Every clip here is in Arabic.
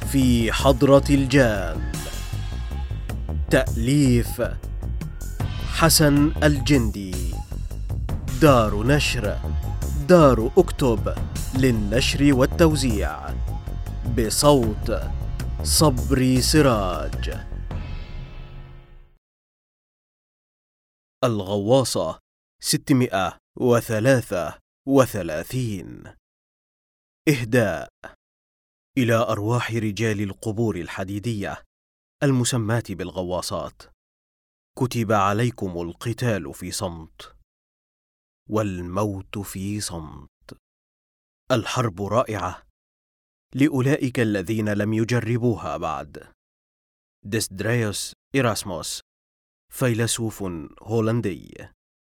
في حضرة الجان. تأليف حسن الجندي. دار نشر دار أكتب للنشر والتوزيع، بصوت صبري سراج. الغواصة 633. إهداء إلى أرواح رجال القبور الحديدية المسماة بالغواصات. كتب عليكم القتال في صمت والموت في صمت. الحرب رائعة لأولئك الذين لم يجربوها بعد. ديسدريوس إيراسموس، فيلسوف هولندي.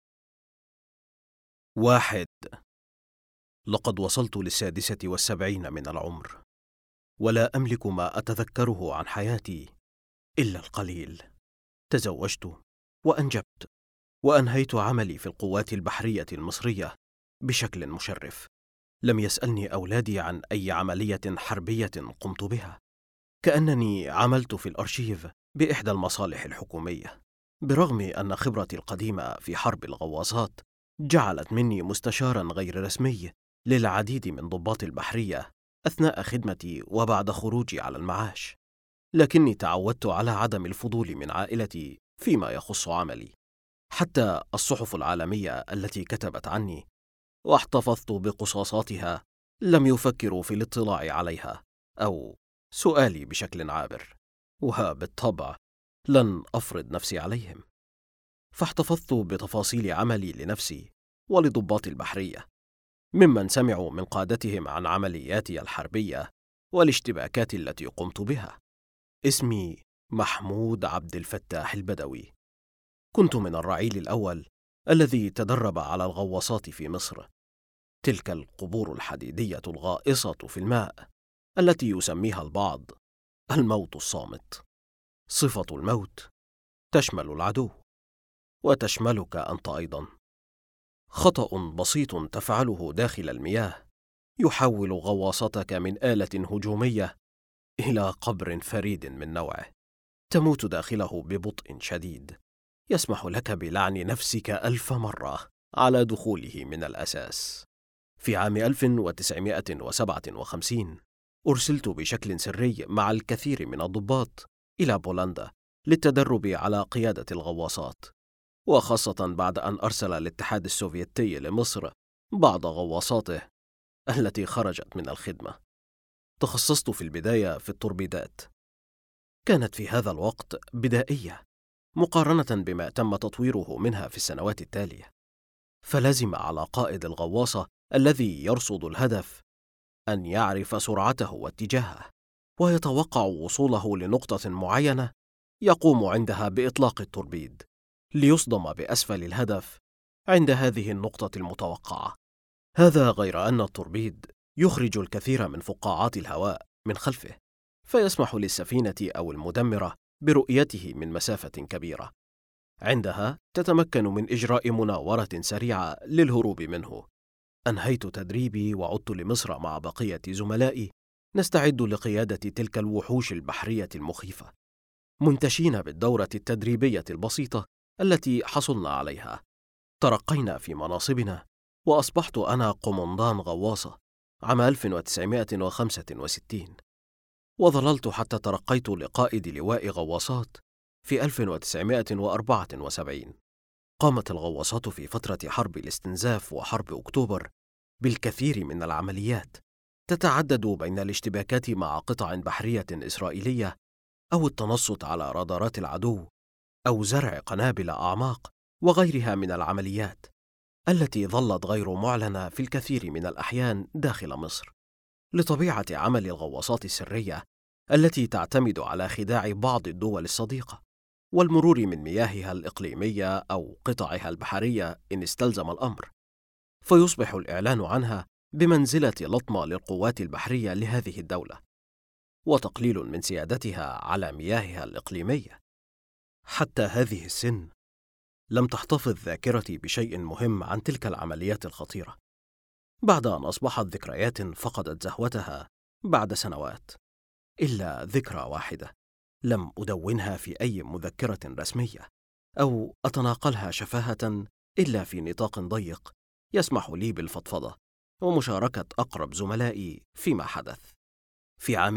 1. لقد وصلت ل76 من العمر، ولا أملك ما أتذكره عن حياتي إلا القليل. تزوجت وأنجبت، وأنهيت عملي في القوات البحرية المصرية بشكل مشرف. لم يسألني أولادي عن أي عملية حربية قمت بها، كأنني عملت في الأرشيف بإحدى المصالح الحكومية. برغم أن خبرتي القديمة في حرب الغواصات جعلت مني مستشارا غير رسمي للعديد من ضباط البحرية أثناء خدمتي وبعد خروجي على المعاش، لكني تعودت على عدم الفضول من عائلتي فيما يخص عملي. حتى الصحف العالمية التي كتبت عني واحتفظت بقصاصاتها لم يفكروا في الاطلاع عليها أو سؤالي بشكل عابر، وبالطبع لن أفرض نفسي عليهم. فاحتفظت بتفاصيل عملي لنفسي ولضباط البحرية، ممن سمعوا من قادتهم عن عملياتي الحربية والاشتباكات التي قمت بها. اسمي محمود عبد الفتاح البدوي. كنت من الرعيل الأول الذي تدرب على الغواصات في مصر، تلك القبور الحديدية الغائصة في الماء التي يسميها البعض الموت الصامت. صفة الموت تشمل العدو وتشملك أنت أيضا. خطأ بسيط تفعله داخل المياه يحول غواصتك من آلة هجومية إلى قبر فريد من نوعه، تموت داخله ببطء شديد يسمح لك بلعن نفسك 1000 مرة على دخوله من الأساس. في عام 1957 أرسلت بشكل سري مع الكثير من الضباط إلى بولندا للتدرب على قيادة الغواصات، وخاصة بعد أن أرسل الاتحاد السوفيتي لمصر بعض غواصاته التي خرجت من الخدمة. تخصصت في البداية في التوربيدات، كانت في هذا الوقت بدائية مقارنة بما تم تطويره منها في السنوات التالية. فلزم على قائد الغواصة الذي يرصد الهدف أن يعرف سرعته واتجاهه، ويتوقع وصوله لنقطة معينة يقوم عندها بإطلاق التوربيد ليصدم بأسفل الهدف عند هذه النقطة المتوقعة. هذا غير أن التوربيد يخرج الكثير من فقاعات الهواء من خلفه، فيسمح للسفينة أو المدمرة برؤيته من مسافة كبيرة. عندها تتمكن من إجراء مناورة سريعة للهروب منه. أنهيت تدريبي وعدت لمصر مع بقية زملائي نستعد لقيادة تلك الوحوش البحرية المخيفة، منتشين بالدورة التدريبية البسيطة التي حصلنا عليها. ترقينا في مناصبنا، وأصبحت أنا قمندان غواصة عام 1965، وظللت حتى ترقيت لقائد لواء غواصات في 1974. قامت الغواصات في فترة حرب الاستنزاف وحرب أكتوبر بالكثير من العمليات تتعدد بين الاشتباكات مع قطع بحرية إسرائيلية، أو التنصت على رادارات العدو، أو زرع قنابل أعماق، وغيرها من العمليات التي ظلت غير معلنة في الكثير من الأحيان داخل مصر، لطبيعة عمل الغواصات السرية التي تعتمد على خداع بعض الدول الصديقة والمرور من مياهها الإقليمية أو قطعها البحرية إن استلزم الأمر، فيصبح الإعلان عنها بمنزلة لطمة للقوات البحرية لهذه الدولة، وتقليل من سيادتها على مياهها الإقليمية. حتى هذه السن لم تحتفظ ذاكرتي بشيء مهم عن تلك العمليات الخطيرة، بعد أن أصبحت ذكريات فقدت زهوتها بعد سنوات. إلا ذكرى واحدة لم أدونها في أي مذكرة رسمية أو أتناقلها شفاهة إلا في نطاق ضيق يسمح لي بالفضفضة ومشاركة أقرب زملائي فيما حدث. في عام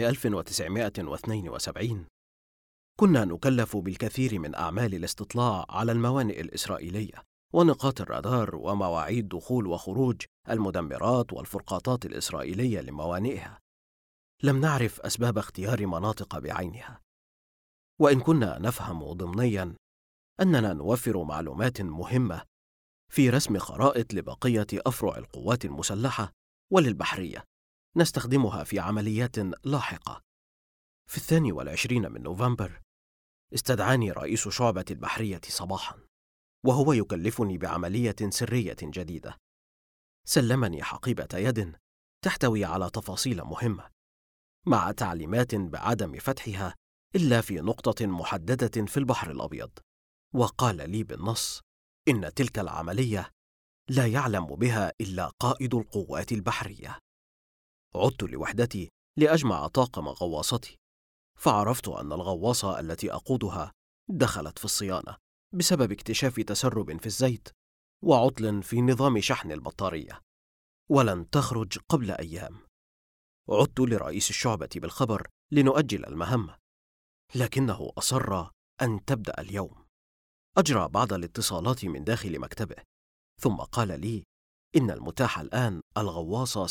1972 كنا نكلف بالكثير من أعمال الاستطلاع على الموانئ الإسرائيلية ونقاط الرادار ومواعيد دخول وخروج المدمرات والفرقاطات الإسرائيلية لموانئها. لم نعرف أسباب اختيار مناطق بعينها، وإن كنا نفهم ضمنياً أننا نوفر معلومات مهمة في رسم خرائط لبقية أفرع القوات المسلحة وللبحرية نستخدمها في عمليات لاحقة. في 22 من نوفمبر استدعاني رئيس شعبة البحرية صباحاً وهو يكلفني بعملية سرية جديدة. سلمني حقيبة يد تحتوي على تفاصيل مهمة مع تعليمات بعدم فتحها إلا في نقطة محددة في البحر الأبيض، وقال لي بالنص إن تلك العملية لا يعلم بها إلا قائد القوات البحرية. عدت لوحدتي لأجمع طاقم غواصتي، فعرفت أن الغواصة التي أقودها دخلت في الصيانة بسبب اكتشاف تسرب في الزيت وعطل في نظام شحن البطارية، ولن تخرج قبل أيام. عدت لرئيس الشعبة بالخبر لنؤجل المهمة، لكنه أصر أن تبدأ اليوم. أجرى بعض الاتصالات من داخل مكتبه، ثم قال لي إن المتاح الآن الغواصة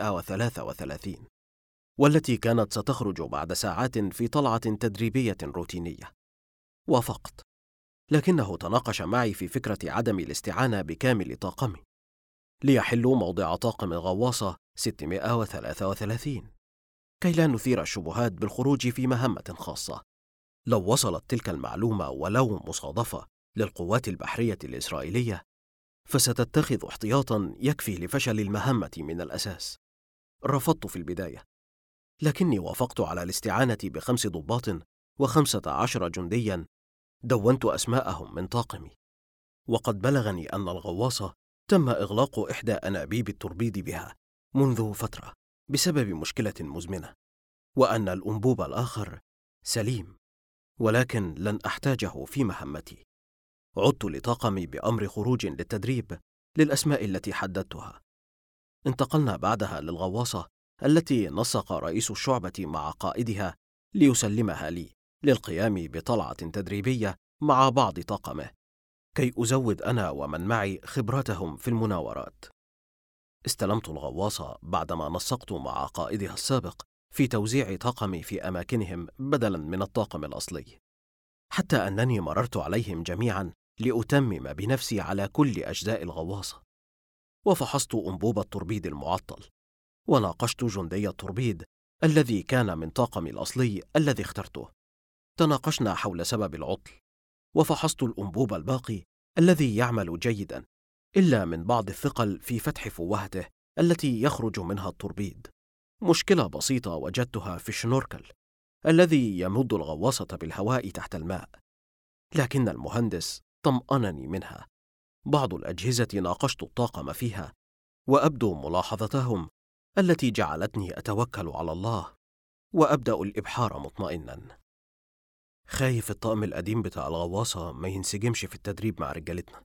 633 والتي كانت ستخرج بعد ساعات في طلعة تدريبية روتينية. وافقت، لكنه تناقش معي في فكرة عدم الاستعانة بكامل طاقمي ليحلوا موضع طاقم الغواصة 633 كي لا نثير الشبهات بالخروج في مهمة خاصة. لو وصلت تلك المعلومة ولو مصادفة للقوات البحرية الإسرائيلية فستتخذ احتياطاً يكفي لفشل المهمة من الأساس. رفضت في البداية، لكني وافقت على الاستعانة ب5 ضباط و15 جندياً دونت أسماءهم من طاقمي. وقد بلغني أن الغواصة تم إغلاق إحدى أنابيب التوربيد بها منذ فترة بسبب مشكلة مزمنة، وأن الأنبوب الآخر سليم ولكن لن أحتاجه في مهمتي. عدت لطاقمي بأمر خروج للتدريب للأسماء التي حددتها. انتقلنا بعدها للغواصة التي نسق رئيس الشعبة مع قائدها ليسلمها لي للقيام بطلعة تدريبية مع بعض طاقمه كي أزود أنا ومن معي خبرتهم في المناورات. استلمت الغواصة بعدما نسقت مع قائدها السابق في توزيع طاقمي في أماكنهم بدلاً من الطاقم الأصلي، حتى أنني مررت عليهم جميعاً لأتمم بنفسي على كل أجزاء الغواصة، وفحصت أنبوب التوربيد المعطل، وناقشت جندي التوربيد الذي كان من طاقمي الأصلي الذي اخترته. تناقشنا حول سبب العطل، وفحصت الأنبوب الباقي الذي يعمل جيداً إلا من بعض الثقل في فتح فوهته التي يخرج منها التوربيد. مشكلة بسيطة وجدتها في الشنوركل الذي يمد الغواصة بالهواء تحت الماء، لكن المهندس طمأنني منها. بعض الأجهزة ناقشت الطاقم فيها، وأبدو ملاحظتهم التي جعلتني أتوكل على الله وأبدأ الإبحار مطمئناً. خايف الطقم القديم بتاع الغواصة ما ينسجمش في التدريب مع رجالتنا.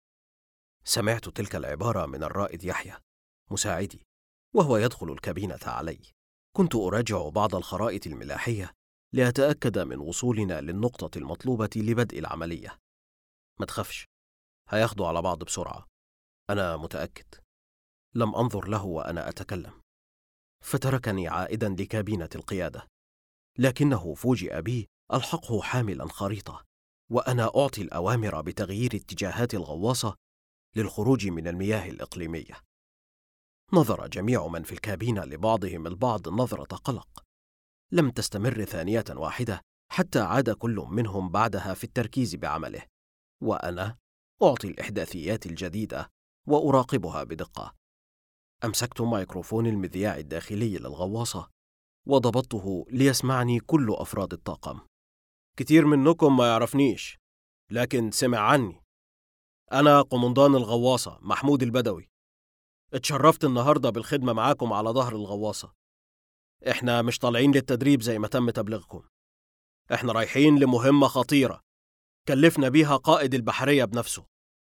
سمعت تلك العبارة من الرائد يحيى مساعدي وهو يدخل الكابينة علي. كنت أراجع بعض الخرائط الملاحية لأتأكد من وصولنا للنقطة المطلوبة لبدء العملية. ما تخافش، هياخدوا على بعض بسرعة، أنا متأكد. لم أنظر له وأنا أتكلم، فتركني عائدا لكابينة القيادة، لكنه فوجئ بي ألحقه حاملا خريطة وأنا أعطي الأوامر بتغيير اتجاهات الغواصة للخروج من المياه الإقليمية. نظر جميع من في الكابينة لبعضهم البعض نظرة قلق لم تستمر ثانية واحدة حتى عاد كل منهم بعدها في التركيز بعمله، وأنا أعطي الإحداثيات الجديدة وأراقبها بدقة. أمسكت ميكروفون المذياع الداخلي للغواصة وضبطته ليسمعني كل أفراد الطاقم. كتير منكم ما يعرفنيش، لكن سمع عني. أنا قمندان الغواصة محمود البدوي. اتشرفت النهاردة بالخدمة معاكم على ظهر الغواصة. إحنا مش طالعين للتدريب زي ما تم تبليغكم. إحنا رايحين لمهمة خطيرة كلفنا بيها قائد البحرية بنفسه.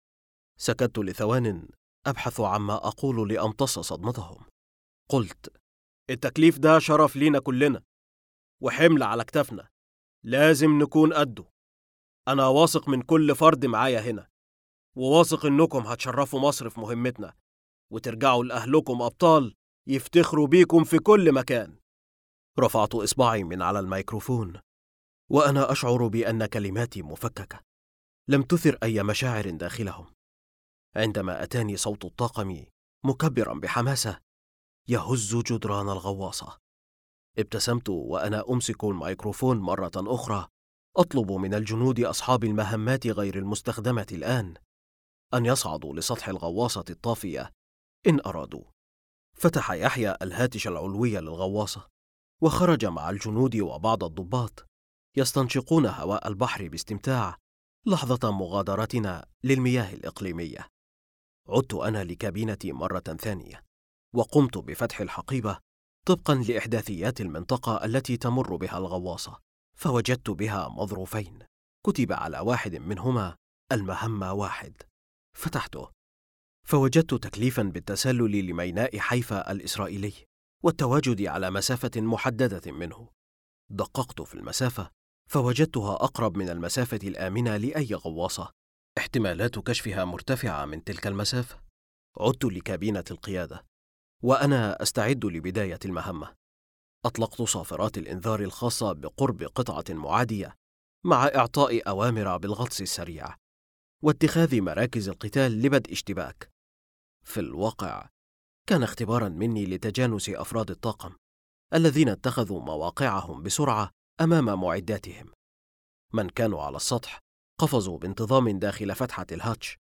سكت لثوان أبحث عما أقول لأمتص صدمتهم. قلت: التكليف ده شرف لينا كلنا وحمل على كتافنا، لازم نكون قده. أنا واثق من كل فرد معايا هنا، وواثق إنكم هتشرفوا مصر في مهمتنا وترجعوا لأهلكم أبطال يفتخروا بيكم في كل مكان. رفعت إصبعي من على الميكروفون وأنا أشعر بأن كلماتي مفككة، لم تثر أي مشاعر داخلهم. عندما أتاني صوت الطاقم مكبرا بحماسة يهز جدران الغواصة، ابتسمت وأنا أمسك الميكروفون مرة أخرى، أطلب من الجنود أصحاب المهمات غير المستخدمة الآن أن يصعدوا لسطح الغواصة الطافية إن أرادوا. فتح يحيى الهاتش العلوي للغواصة وخرج مع الجنود وبعض الضباط يستنشقون هواء البحر باستمتاع لحظة مغادرتنا للمياه الإقليمية. عدت أنا لكابينتي مرة ثانية وقمت بفتح الحقيبة طبقا لإحداثيات المنطقة التي تمر بها الغواصة، فوجدت بها مظروفين كتب على واحد منهما المهمة 1. فتحته فوجدت تكليفا بالتسلل لميناء حيفا الإسرائيلي والتواجد على مسافة محددة منه. دققت في المسافة فوجدتها أقرب من المسافة الآمنة لأي غواصة، احتمالات كشفها مرتفعة من تلك المسافة. عدت لكابينة القيادة وأنا أستعد لبداية المهمة. أطلقت صافرات الإنذار الخاصة بقرب قطعة معادية مع إعطاء أوامر بالغطس السريع واتخاذ مراكز القتال لبدء اشتباك. في الواقع كان اختبارا مني لتجانس أفراد الطاقم الذين اتخذوا مواقعهم بسرعة أمام معداتهم. من كانوا على السطح قفزوا بانتظام داخل فتحة الهاتش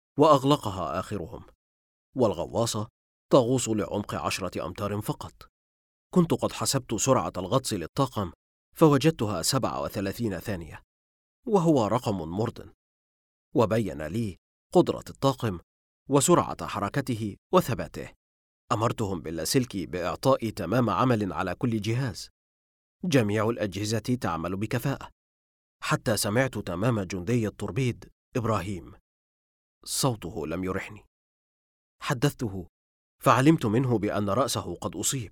وأغلقها آخرهم، والغواصة تغوص لعمق 10 أمتار فقط. كنت قد حسبت سرعة الغطس للطاقم فوجدتها 37 ثانية، وهو رقم مرضٍ، وبين لي قدرة الطاقم وسرعة حركته وثباته. أمرتهم باللاسلكي بإعطاء تمام عمل على كل جهاز. جميع الأجهزة تعمل بكفاءة، حتى سمعت تمام جندي التوربيد إبراهيم. صوته لم يرحني. حدثته فعلمت منه بأن رأسه قد أصيب.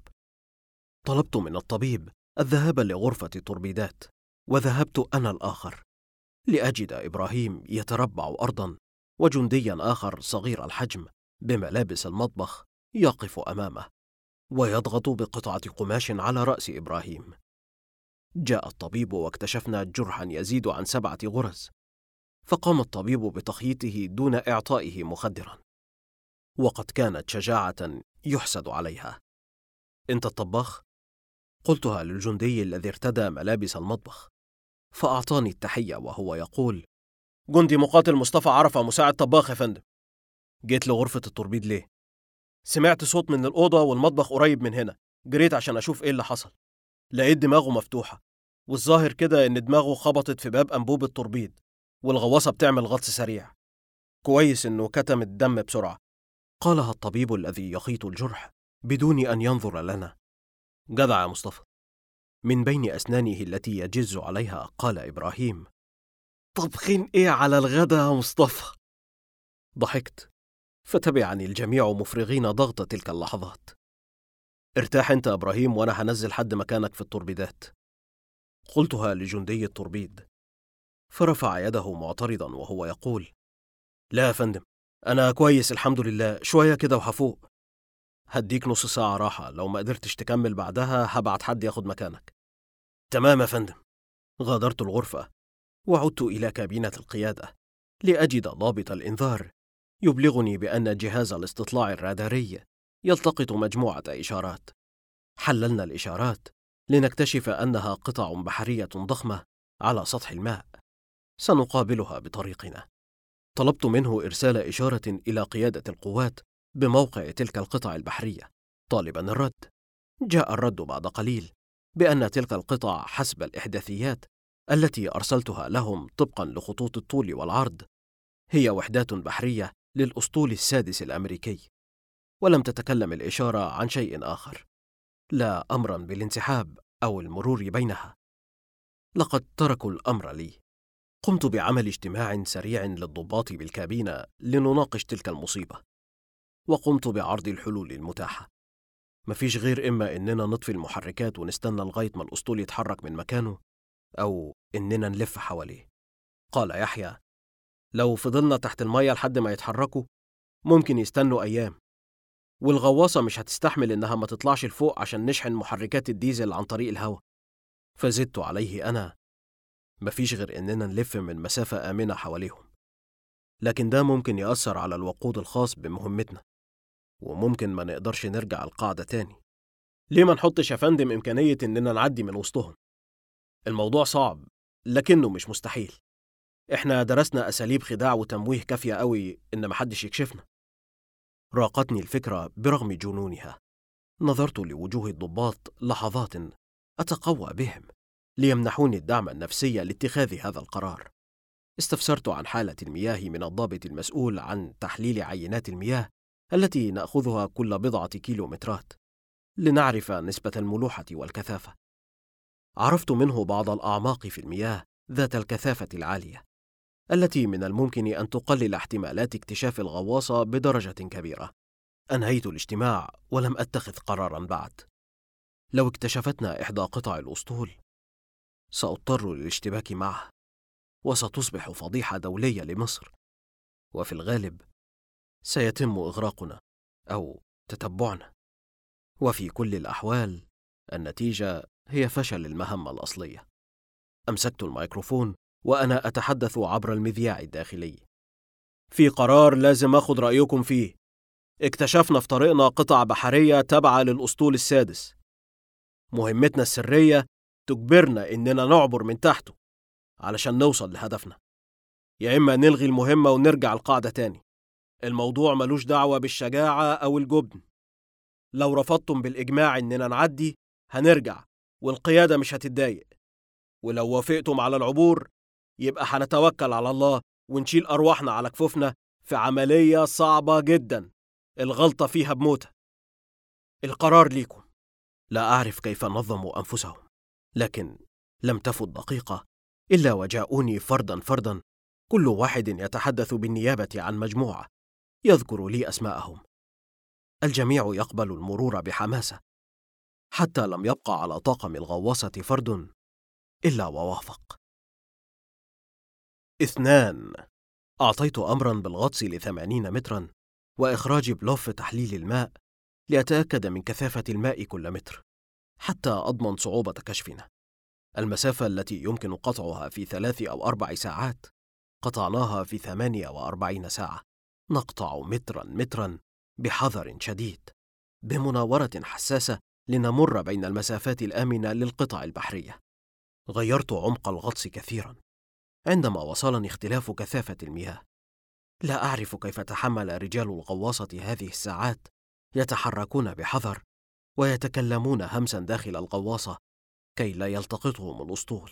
طلبت من الطبيب الذهاب لغرفة التوربيدات، وذهبت أنا الآخر لأجد إبراهيم يتربع أرضا وجنديا آخر صغير الحجم بملابس المطبخ يقف أمامه ويضغط بقطعة قماش على رأس إبراهيم. جاء الطبيب واكتشفنا جرحا يزيد عن 7 غرز، فقام الطبيب بتخييطه دون إعطائه مخدرا، وقد كانت شجاعة يحسد عليها. أنت الطباخ؟ قلتها للجندي الذي ارتدى ملابس المطبخ، فأعطاني التحية وهو يقول: جندي مقاتل مصطفى عرفة، مساعد طباخ يا فندم. جيت لغرفة التوربيد ليه؟ سمعت صوت من الأوضة والمطبخ قريب من هنا، جريت عشان أشوف إيه اللي حصل. لقيت دماغه مفتوحة، والظاهر كده إن دماغه خبطت في باب أنبوب التوربيد، والغواصة بتعمل غطس سريع. كويس إنه كتم الدم بسرعة، قالها الطبيب الذي يخيط الجرح بدون أن ينظر لنا. جدع يا مصطفى. من بين أسنانه التي يجز عليها قال إبراهيم: طبخين إيه على الغدا يا مصطفى؟ ضحكت، فتبعني الجميع مفرغين ضغط تلك اللحظات. ارتاح أنت يا إبراهيم وأنا هنزل حد مكانك في التوربيدات، قلتها لجندي التوربيد، فرفع يده معترضا وهو يقول: لا يا فندم، أنا كويس الحمد لله، شوية كده وهفوق. هديك نص ساعة راحة، لو ما قدرتش تكمل بعدها هبعت حد ياخد مكانك. تمام يا فندم. غادرت الغرفة وعدت إلى كابينة القيادة لأجد ضابط الإنذار يبلغني بأن جهاز الاستطلاع الراداري يلتقط مجموعة إشارات. حللنا الإشارات لنكتشف أنها قطع بحرية ضخمة على سطح الماء، سنقابلها بطريقنا. طلبت منه إرسال إشارة إلى قيادة القوات بموقع تلك القطع البحرية طالبا الرد. جاء الرد بعد قليل بأن تلك القطع حسب الإحداثيات التي أرسلتها لهم طبقا لخطوط الطول والعرض هي وحدات بحرية للأسطول السادس الأمريكي، ولم تتكلم الإشارة عن شيء آخر. لا أمرا بالانسحاب أو المرور بينها. لقد تركوا الأمر لي. قمت بعمل اجتماع سريع للضباط بالكابينة لنناقش تلك المصيبة، وقمت بعرض الحلول المتاحة. مفيش غير إما إننا نطفي المحركات ونستنى لغاية ما الأسطول يتحرك من مكانه، أو إننا نلف حواليه. قال يحيى: لو فضلنا تحت المية لحد ما يتحركوا ممكن يستنوا أيام، والغواصة مش هتستحمل إنها ما تطلعش لفوق عشان نشحن محركات الديزل عن طريق الهواء. فزدت عليه أنا: مفيش غير إننا نلف من مسافة آمنة حواليهم، لكن ده ممكن يأثر على الوقود الخاص بمهمتنا، وممكن ما نقدرش نرجع القاعدة تاني. ليه ما نحطش يا فندم إمكانية إننا نعدي من وسطهم؟ الموضوع صعب لكنه مش مستحيل. إحنا درسنا أساليب خداع وتمويه كافية قوي إن محدش يكشفنا. راقتني الفكرة برغم جنونها. نظرت لوجوه الضباط لحظات أتقوى بهم ليمنحوني الدعم النفسي لاتخاذ هذا القرار. استفسرت عن حالة المياه من الضابط المسؤول عن تحليل عينات المياه التي نأخذها كل بضعة كيلومترات لنعرف نسبة الملوحة والكثافة. عرفت منه بعض الأعماق في المياه ذات الكثافة العالية التي من الممكن أن تقلل احتمالات اكتشاف الغواصة بدرجة كبيرة. أنهيت الاجتماع ولم أتخذ قرارا بعد. لو اكتشفتنا إحدى قطع الأسطول سأضطر للاشتباك معها، وستصبح فضيحة دولية لمصر، وفي الغالب سيتم إغراقنا أو تتبعنا، وفي كل الأحوال النتيجة هي فشل المهمة الأصلية. أمسكت الميكروفون وأنا أتحدث عبر المذياع الداخلي. في قرار لازم أخذ رأيكم فيه. اكتشفنا في طريقنا قطع بحرية تابعة للأسطول السادس. مهمتنا السرية تجبرنا إننا نعبر من تحته علشان نوصل لهدفنا، يا إما نلغي المهمة ونرجع القاعدة تاني. الموضوع ملوش دعوة بالشجاعة أو الجبن. لو رفضتم بالإجماع إننا نعدي هنرجع والقيادة مش هتتضايق، ولو وافقتم على العبور يبقى هنتوكل على الله ونشيل أرواحنا على كفوفنا في عملية صعبة جدا الغلطة فيها بموتة. القرار ليكم. لا أعرف كيف نظموا أنفسهم، لكن لم تفت دقيقة إلا وجاءوني فردا فردا، كل واحد يتحدث بالنيابة عن مجموعة، يذكر لي أسماءهم. الجميع يقبل المرور بحماسة، حتى لم يبقى على طاقم الغواصة فرد إلا ووافق. 2. أعطيت أمرا بالغطس ل80 مترا وإخراج بلوف تحليل الماء لأتأكد من كثافة الماء كل متر حتى أضمن صعوبة كشفنا. المسافة التي يمكن قطعها في 3 أو 4 ساعات قطعناها في 48 ساعة. نقطع مترا مترا بحذر شديد، بمناورة حساسة لنمر بين المسافات الآمنة للقطع البحرية. غيرت عمق الغطس كثيرا عندما وصلني اختلاف كثافة المياه. لا أعرف كيف تحمل رجال الغواصة هذه الساعات، يتحركون بحذر ويتكلمون همسا داخل الغواصة كي لا يلتقطهم الأسطول.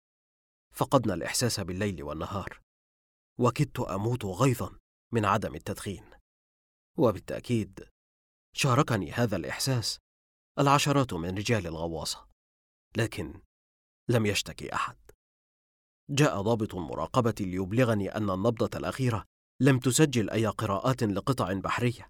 فقدنا الإحساس بالليل والنهار، وكدت أموت غيظا من عدم التدخين. وبالتأكيد شاركني هذا الإحساس العشرات من رجال الغواصة، لكن لم يشتكي أحد. جاء ضابط المراقبة ليبلغني أن النبضة الأخيرة لم تسجل أي قراءات لقطع بحرية.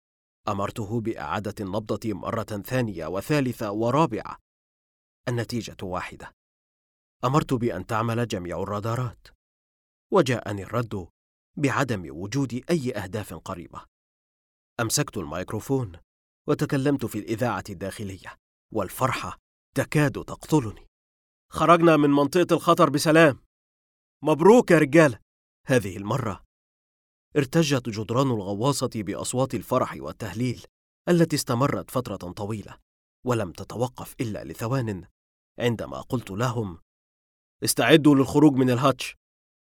أمرته بإعادة النبضة مرة ثانية وثالثة ورابعة. النتيجة واحدة. أمرت بأن تعمل جميع الرادارات، وجاءني الرد بعدم وجود أي أهداف قريبة. أمسكت الميكروفون وتكلمت في الإذاعة الداخلية، والفرحة تكاد تقتلني. خرجنا من منطقة الخطر بسلام. مبروك يا رجالة. هذه المرة ارتجت جدران الغواصة بأصوات الفرح والتهليل التي استمرت فترة طويلة ولم تتوقف إلا لثوان، عندما قلت لهم: استعدوا للخروج من الهاتش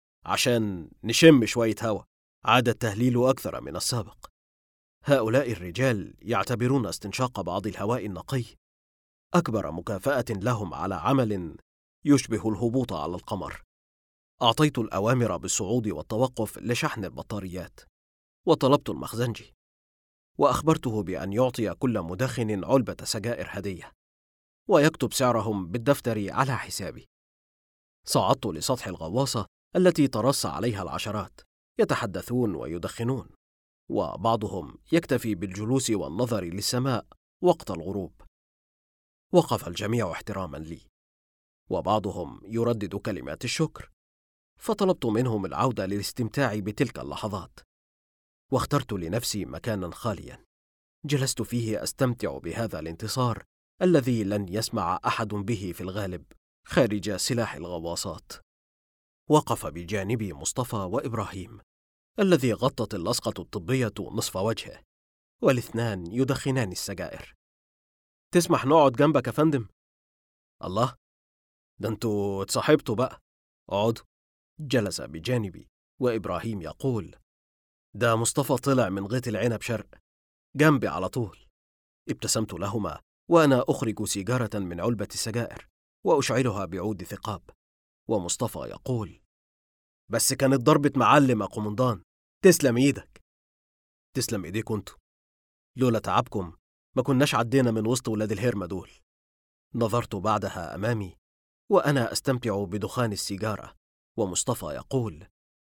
عشان نشم شوية هوا. عاد التهليل أكثر من السابق. هؤلاء الرجال يعتبرون استنشاق بعض الهواء النقي أكبر مكافأة لهم على عمل يشبه الهبوط على القمر. أعطيت الأوامر بالصعود والتوقف لشحن البطاريات، وطلبت المخزنجي. وأخبرته بأن يعطي كل مدخن علبة سجائر هدية، ويكتب سعرهم بالدفتر على حسابي. صعدت لسطح الغواصة التي ترص عليها العشرات يتحدثون ويدخنون، وبعضهم يكتفي بالجلوس والنظر للسماء وقت الغروب. وقف الجميع احتراما لي، وبعضهم يردد كلمات الشكر، فطلبت منهم العودة للاستمتاع بتلك اللحظات. واخترت لنفسي مكانا خاليا جلست فيه أستمتع بهذا الانتصار الذي لن يسمع أحد به في الغالب خارج سلاح الغواصات. وقف بجانبي مصطفى وإبراهيم الذي غطت اللصقة الطبية نصف وجهه، والاثنان يدخنان السجائر. تسمح نقعد جنبك يا فندم؟ الله، ده انتوا اتصاحبتوا بقى، اقعدوا. جلس بجانبي وإبراهيم يقول: ده مصطفى طلع من غيط العنب شرق، جنبي على طول. ابتسمت لهما وأنا أخرج سيجارة من علبة السجائر وأشعلها بعود ثقاب، ومصطفى يقول: بس كانت ضربة معلم يا قومندان، تسلم ايدك. تسلم ايديكم انتوا، لولا تعبكم ما كناش عدينا من وسط ولاد الهرمة دول. نظرت بعدها أمامي وأنا أستمتع بدخان السيجارة، ومصطفى يقول: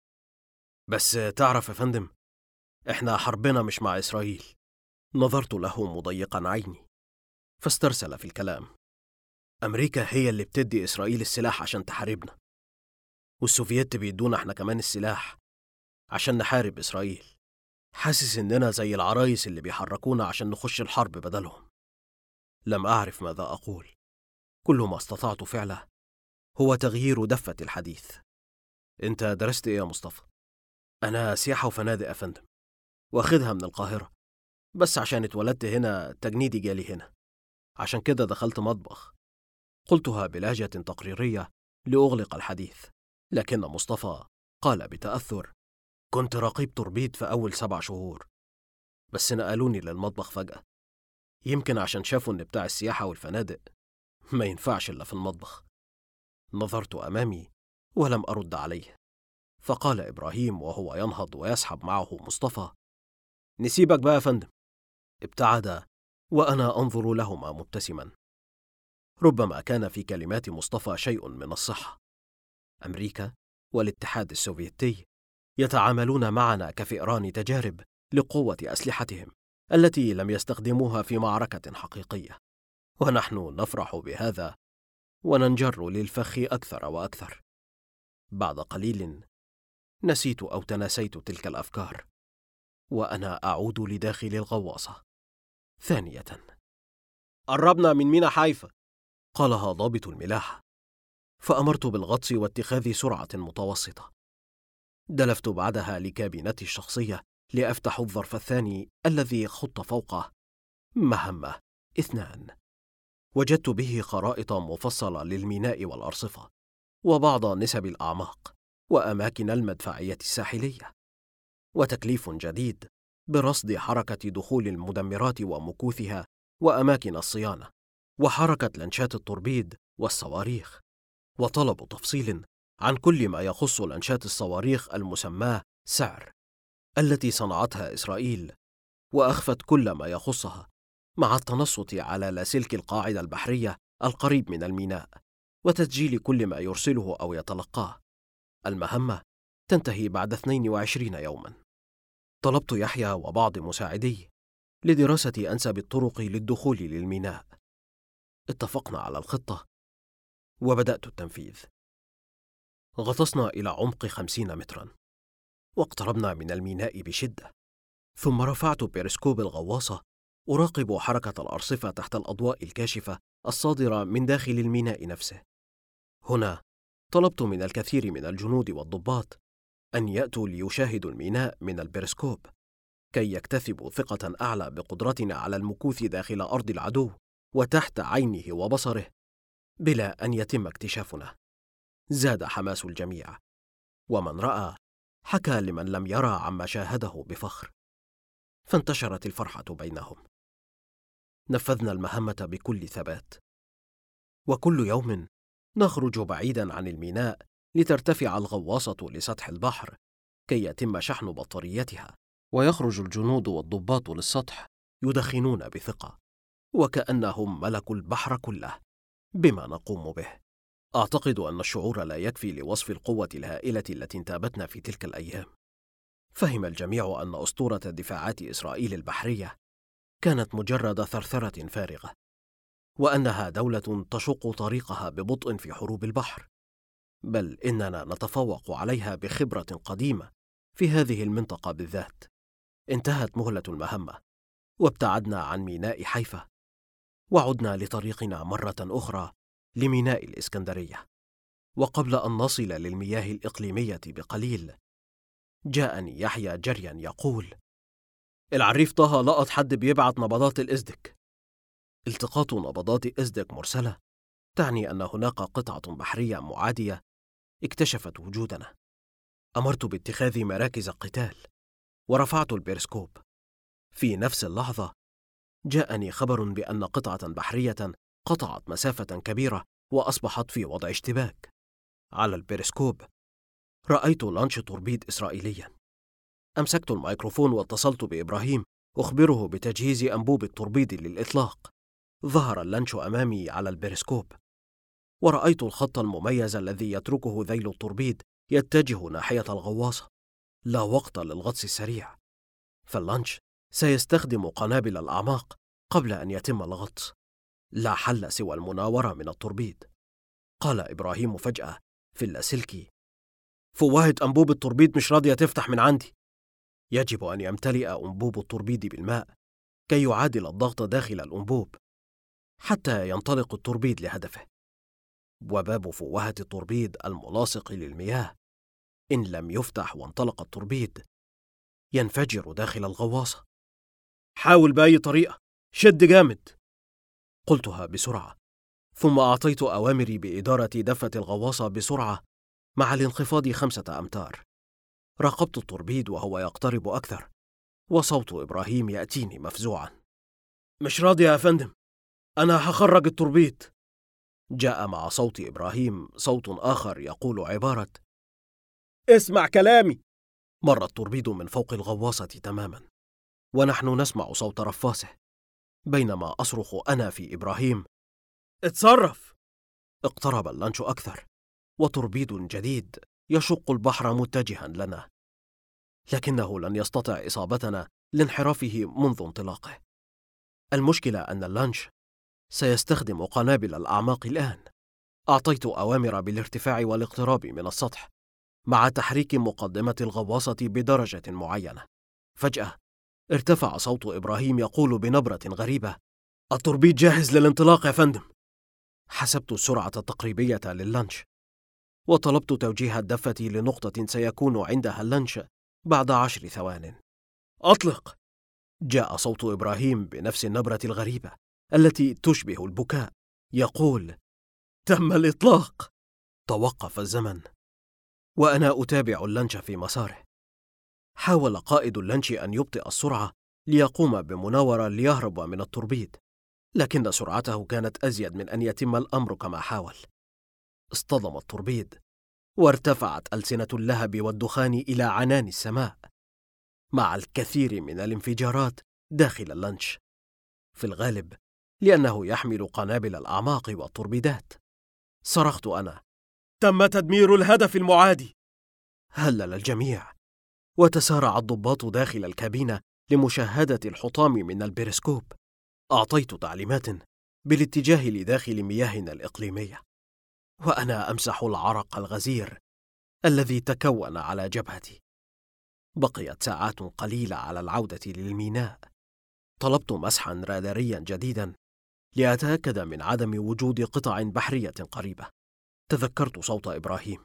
بس تعرف يا فندم، إحنا حربنا مش مع إسرائيل. نظرت له مضيقا عيني، فاسترسل في الكلام: أمريكا هي اللي بتدي إسرائيل السلاح عشان تحاربنا، والسوفييت بيدونا إحنا كمان السلاح عشان نحارب إسرائيل. حاسس إننا زي العرايس اللي بيحركونا عشان نخش الحرب بدلهم. لم أعرف ماذا أقول. كل ما استطعت فعله هو تغيير دفة الحديث. أنت درست إيه يا مصطفى؟ أنا سياحة وفنادق يا فندم، واخدها من القاهرة، بس عشان اتولدت هنا تجنيدي جالي هنا، عشان كده دخلت مطبخ. قلتها بلهجة تقريرية لأغلق الحديث، لكن مصطفى قال بتأثر: كنت رقيب تربيط في أول 7 شهور، بس نقلوني للمطبخ فجأة، يمكن عشان شافوا إن بتاع السياحة والفنادق ما ينفعش إلا في المطبخ. نظرت أمامي ولم أرد عليه، فقال إبراهيم وهو ينهض ويسحب معه مصطفى: نسيبك بقى يا فندم. ابتعد وأنا أنظر لهما مبتسما. ربما كان في كلمات مصطفى شيء من الصحة. أمريكا والاتحاد السوفيتي يتعاملون معنا كفئران تجارب لقوة أسلحتهم التي لم يستخدموها في معركة حقيقية، ونحن نفرح بهذا وننجر للفخ أكثر وأكثر. بعد قليل نسيت أو تناسيت تلك الأفكار، وأنا أعود لداخل الغواصة ثانية. قربنا من مينا حيفا، قالها ضابط الملاحة، فأمرت بالغطس واتخاذ سرعة متوسطة. دلفت بعدها لكابينتي الشخصية لأفتح الظرف الثاني الذي خط فوقه مهمة 2. وجدت به خرائط مفصلة للميناء والأرصفة، وبعض نسب الأعماق، وأماكن المدفعية الساحلية، وتكليف جديد برصد حركة دخول المدمرات ومكوثها وأماكن الصيانة، وحركة لانشات التوربيد والصواريخ، وطلب تفصيل عن كل ما يخص لانشات الصواريخ المسماة سعر التي صنعتها إسرائيل، وأخفت كل ما يخصها، مع التنصت على لاسلكي القاعدة البحرية القريب من الميناء، وتسجيل كل ما يرسله أو يتلقاه. المهمة تنتهي بعد 22 يوما. طلبت يحيى وبعض مساعدي لدراسة أنسب الطرق للدخول للميناء. اتفقنا على الخطة وبدأت التنفيذ. غطسنا إلى عمق 50 مترا، واقتربنا من الميناء بشدة، ثم رفعت بيرسكوب الغواصة أراقب حركة الأرصفة تحت الأضواء الكاشفة الصادرة من داخل الميناء نفسه. هنا طلبت من الكثير من الجنود والضباط أن يأتوا ليشاهدوا الميناء من البيرسكوب كي يكتسبوا ثقة أعلى بقدرتنا على المكوث داخل أرض العدو وتحت عينه وبصره بلا أن يتم اكتشافنا. زاد حماس الجميع، ومن رأى حكى لمن لم يرى عما شاهده بفخر، فانتشرت الفرحة بينهم. نفذنا المهمة بكل ثبات، وكل يوم نخرج بعيدا عن الميناء لترتفع الغواصة لسطح البحر كي يتم شحن بطاريتها ويخرج الجنود والضباط للسطح يدخنون بثقة وكأنهم ملكوا البحر كله بما نقوم به. أعتقد أن الشعور لا يكفي لوصف القوة الهائلة التي انتابتنا في تلك الأيام. فهم الجميع أن أسطورة دفاعات إسرائيل البحرية كانت مجرد ثرثرة فارغة، وأنها دولة تشق طريقها ببطء في حروب البحر، بل إننا نتفوق عليها بخبرة قديمة في هذه المنطقة بالذات. انتهت مهلة المهمة، وابتعدنا عن ميناء حيفا، وعدنا لطريقنا مرة أخرى لميناء الإسكندرية. وقبل أن نصل للمياه الإقليمية بقليل، جاءني يحيى جريا يقول: العريف طه لقط حد بيبعت نبضات الإزدك. التقاط نبضات إزدك مرسلة تعني أن هناك قطعة بحرية معادية اكتشفت وجودنا. أمرت باتخاذ مراكز القتال ورفعت البيرسكوب. في نفس اللحظة جاءني خبر بأن قطعة بحرية قطعت مسافة كبيرة وأصبحت في وضع اشتباك. على البيرسكوب رأيت لانش توربيد إسرائيليا. أمسكت الميكروفون واتصلت بإبراهيم أخبره بتجهيز أنبوب التوربيد للإطلاق. ظهر اللانش أمامي على البيرسكوب، ورأيت الخط المميز الذي يتركه ذيل التوربيد يتجه ناحية الغواصة. لا وقت للغطس السريع، فاللانش سيستخدم قنابل الأعماق قبل أن يتم الغطس. لا حل سوى المناورة من التوربيد. قال إبراهيم فجأة في اللاسلكي: فوهة أنبوب التوربيد مش راضية تفتح من عندي. يجب أن يمتلئ أنبوب التوربيد بالماء كي يعادل الضغط داخل الأنبوب حتى ينطلق التوربيد لهدفه. وباب فوهة التوربيد الملاصق للمياه إن لم يفتح وانطلق التوربيد ينفجر داخل الغواصة. حاول بأي طريقة، شد جامد. قلتها بسرعة، ثم أعطيت أوامري بإدارة دفة الغواصة بسرعة مع الانخفاض 5 أمتار. راقبت التوربيد وهو يقترب أكثر، وصوت إبراهيم يأتيني مفزوعا: مش راضي يا فندم، أنا هخرج التوربيد. جاء مع صوت إبراهيم صوت آخر يقول عبارة: اسمع كلامي. مر التوربيد من فوق الغواصة تماما، ونحن نسمع صوت رفاسه، بينما أصرخ أنا في إبراهيم: اتصرف. اقترب اللانش أكثر، وتوربيد جديد يشق البحر متجها لنا، لكنه لن يستطع إصابتنا لانحرافه منذ انطلاقه. المشكلة أن اللانش سيستخدم قنابل الأعماق الآن. أعطيت أوامر بالارتفاع والاقتراب من السطح مع تحريك مقدمة الغواصة بدرجة معينة. فجأة ارتفع صوت إبراهيم يقول بنبرة غريبة: التوربيد جاهز للانطلاق يا فندم. حسبت السرعة التقريبية لللانش، وطلبت توجيه الدفة لنقطة سيكون عندها اللانش بعد 10 ثوان. أطلق. جاء صوت إبراهيم بنفس النبرة الغريبة التي تشبه البكاء، يقول: تم الإطلاق. توقف الزمن، وأنا أتابع اللانش في مساره. حاول قائد اللانش أن يبطئ السرعة ليقوم بمناورة ليهرب من التوربيد، لكن سرعته كانت أزيد من أن يتم الأمر كما حاول. اصطدم التوربيد، وارتفعت ألسنة اللهب والدخان إلى عنان السماء، مع الكثير من الانفجارات داخل اللانش، في الغالب لأنه يحمل قنابل الأعماق والتوربيدات. صرخت أنا: تم تدمير الهدف المعادي. هلل الجميع، وتسارع الضباط داخل الكابينة لمشاهدة الحطام من البيرسكوب. أعطيت تعليمات بالاتجاه لداخل مياهنا الإقليمية، وأنا أمسح العرق الغزير الذي تكون على جبهتي. بقيت ساعات قليلة على العودة للميناء. طلبت مسحا راداريا جديدا لأتأكد من عدم وجود قطع بحرية قريبة. تذكرت صوت إبراهيم،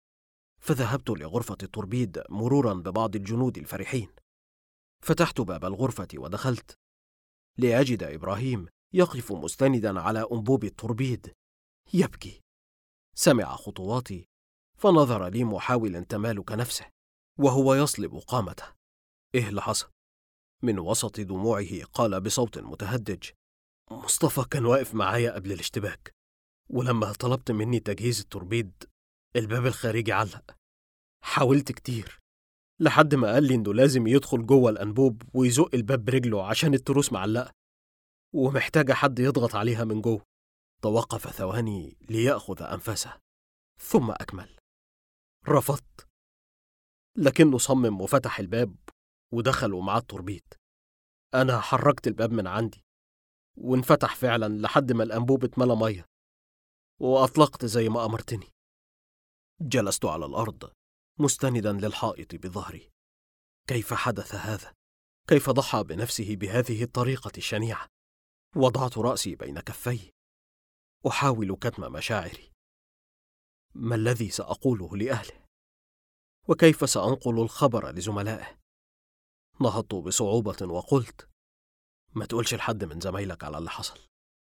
فذهبت لغرفة التوربيد مرورا ببعض الجنود الفرحين. فتحت باب الغرفة ودخلت لأجد إبراهيم يقف مستندا على أنبوب التوربيد يبكي. سمع خطواتي فنظر لي محاولا تمالك نفسه وهو يصلب قامته. إيه اللي حصل؟ من وسط دموعه قال بصوت متهدج: مصطفى كان واقف معايا قبل الاشتباك، ولما طلبت مني تجهيز التوربيد الباب الخارجي علق. حاولت كتير لحد ما قال لي إنه لازم يدخل جوه الأنبوب ويزق الباب برجله عشان التروس معلقة ومحتاجة حد يضغط عليها من جوه. توقف ثواني ليأخذ أنفاسه ثم أكمل. رفضت، لكنه صمم وفتح الباب ودخل ومعاه التوربيت. أنا حركت الباب من عندي وانفتح فعلا لحد ما الأنبوب اتملى مية وأطلقت زي ما أمرتني. جلست على الأرض مستندا للحائط بظهري. كيف حدث هذا؟ كيف ضحى بنفسه بهذه الطريقة الشنيعة؟ وضعت رأسي بين كفي أحاول كتم مشاعري. ما الذي سأقوله لأهله؟ وكيف سأنقل الخبر لزملائه؟ نهضت بصعوبة وقلت: ما تقولش لحد من زمايلك على اللي حصل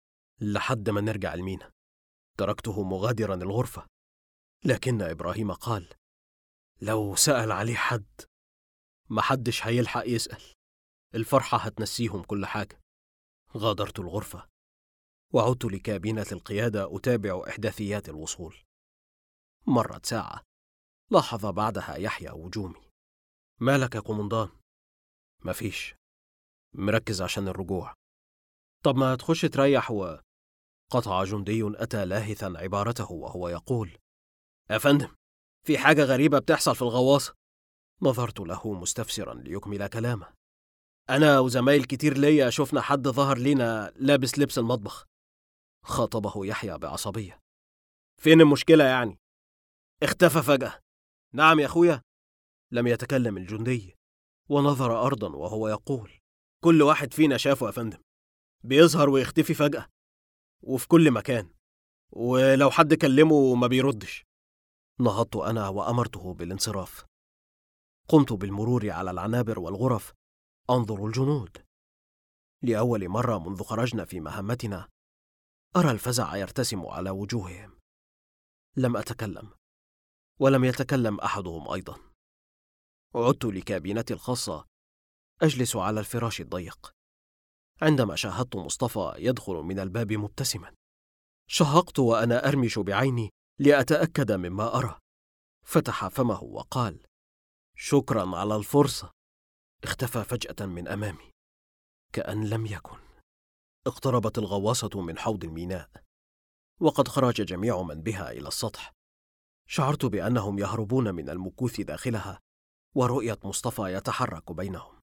لحد ما نرجع المينا. تركته مغادرا الغرفة، لكن إبراهيم قال: لو سأل عليه حد محدش هيلحق يسأل، الفرحة هتنسيهم كل حاجة. غادرت الغرفة وعدت لكابينة القيادة أتابع إحداثيات الوصول. مرت ساعة، لاحظ بعدها يحيى وجومي. مالك يا قومندان؟ مفيش، مركز عشان الرجوع. طب ما تخش تريح قطع جندي أتى لاهثا عبارته وهو يقول: يا فندم، في حاجة غريبة بتحصل في الغواصة. نظرت له مستفسرا ليكمل كلامه. أنا وزمايل كتير ليا شفنا حد ظهر لينا لابس لبس المطبخ. خاطبه يحيى بعصبية. فين المشكلة يعني؟ اختفى فجأة. نعم يا أخويا. لم يتكلم الجندي ونظر أرضا وهو يقول: كل واحد فينا شافه يا فندم، بيظهر ويختفي فجأة وفي كل مكان، ولو حد كلمه ما بيردش. نهضت أنا وأمرته بالانصراف. قمت بالمرور على العنابر والغرف أنظر الجنود. لأول مرة منذ خرجنا في مهمتنا أرى الفزع يرتسم على وجوههم. لم أتكلم ولم يتكلم أحدهم أيضا. عدت لكابينتي الخاصة أجلس على الفراش الضيق. عندما شاهدت مصطفى يدخل من الباب مبتسما، شهقت وأنا أرمش بعيني لأتأكد مما أرى. فتح فمه وقال: شكرا على الفرصة. اختفى فجأة من أمامي كأن لم يكن. اقتربت الغواصة من حوض الميناء وقد خرج جميع من بها إلى السطح. شعرت بأنهم يهربون من المكوث داخلها ورؤية مصطفى يتحرك بينهم.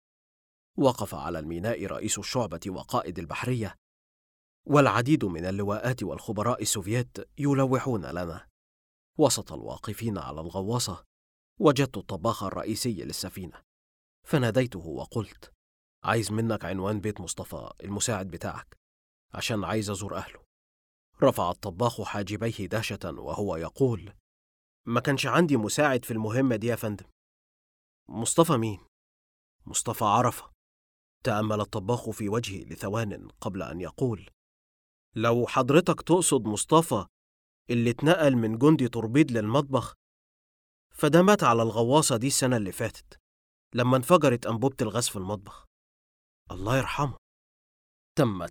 وقف على الميناء رئيس الشعبة وقائد البحرية، والعديد من اللواءات والخبراء السوفييت يلوحون لنا. وسط الواقفين على الغواصة وجدت الطباخ الرئيسي للسفينة، فناديته وقلت: عايز منك عنوان بيت مصطفى المساعد بتاعك عشان عايز أزور أهله. رفع الطباخ حاجبيه دهشة وهو يقول: ما كانش عندي مساعد في المهمة دي يا فندم. مصطفى مين؟ مصطفى عرفة. تأمل الطباخ في وجهي لثوان قبل أن يقول: لو حضرتك تقصد مصطفى اللي اتنقل من جندي توربيد للمطبخ، فده مات على الغواصة دي السنة اللي فاتت لما انفجرت أنبوبة الغاز في المطبخ، الله يرحمه. تمت.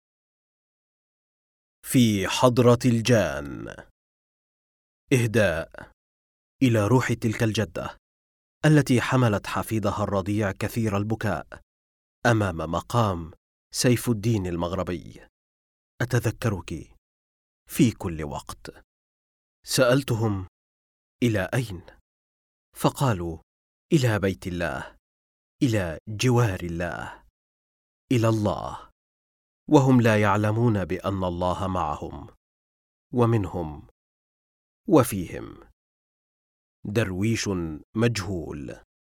في حضرة الجان. إهداء إلى روح تلك الجدة التي حملت حفيدها الرضيع كثير البكاء أمام مقام سيف الدين المغربي. أتذكرك في كل وقت. سألتهم: إلى أين؟ فقالوا: إلى بيت الله، إلى جوار الله، إلى الله، وهم لا يعلمون بأن الله معهم ومنهم وفيهم. درويش مجهول.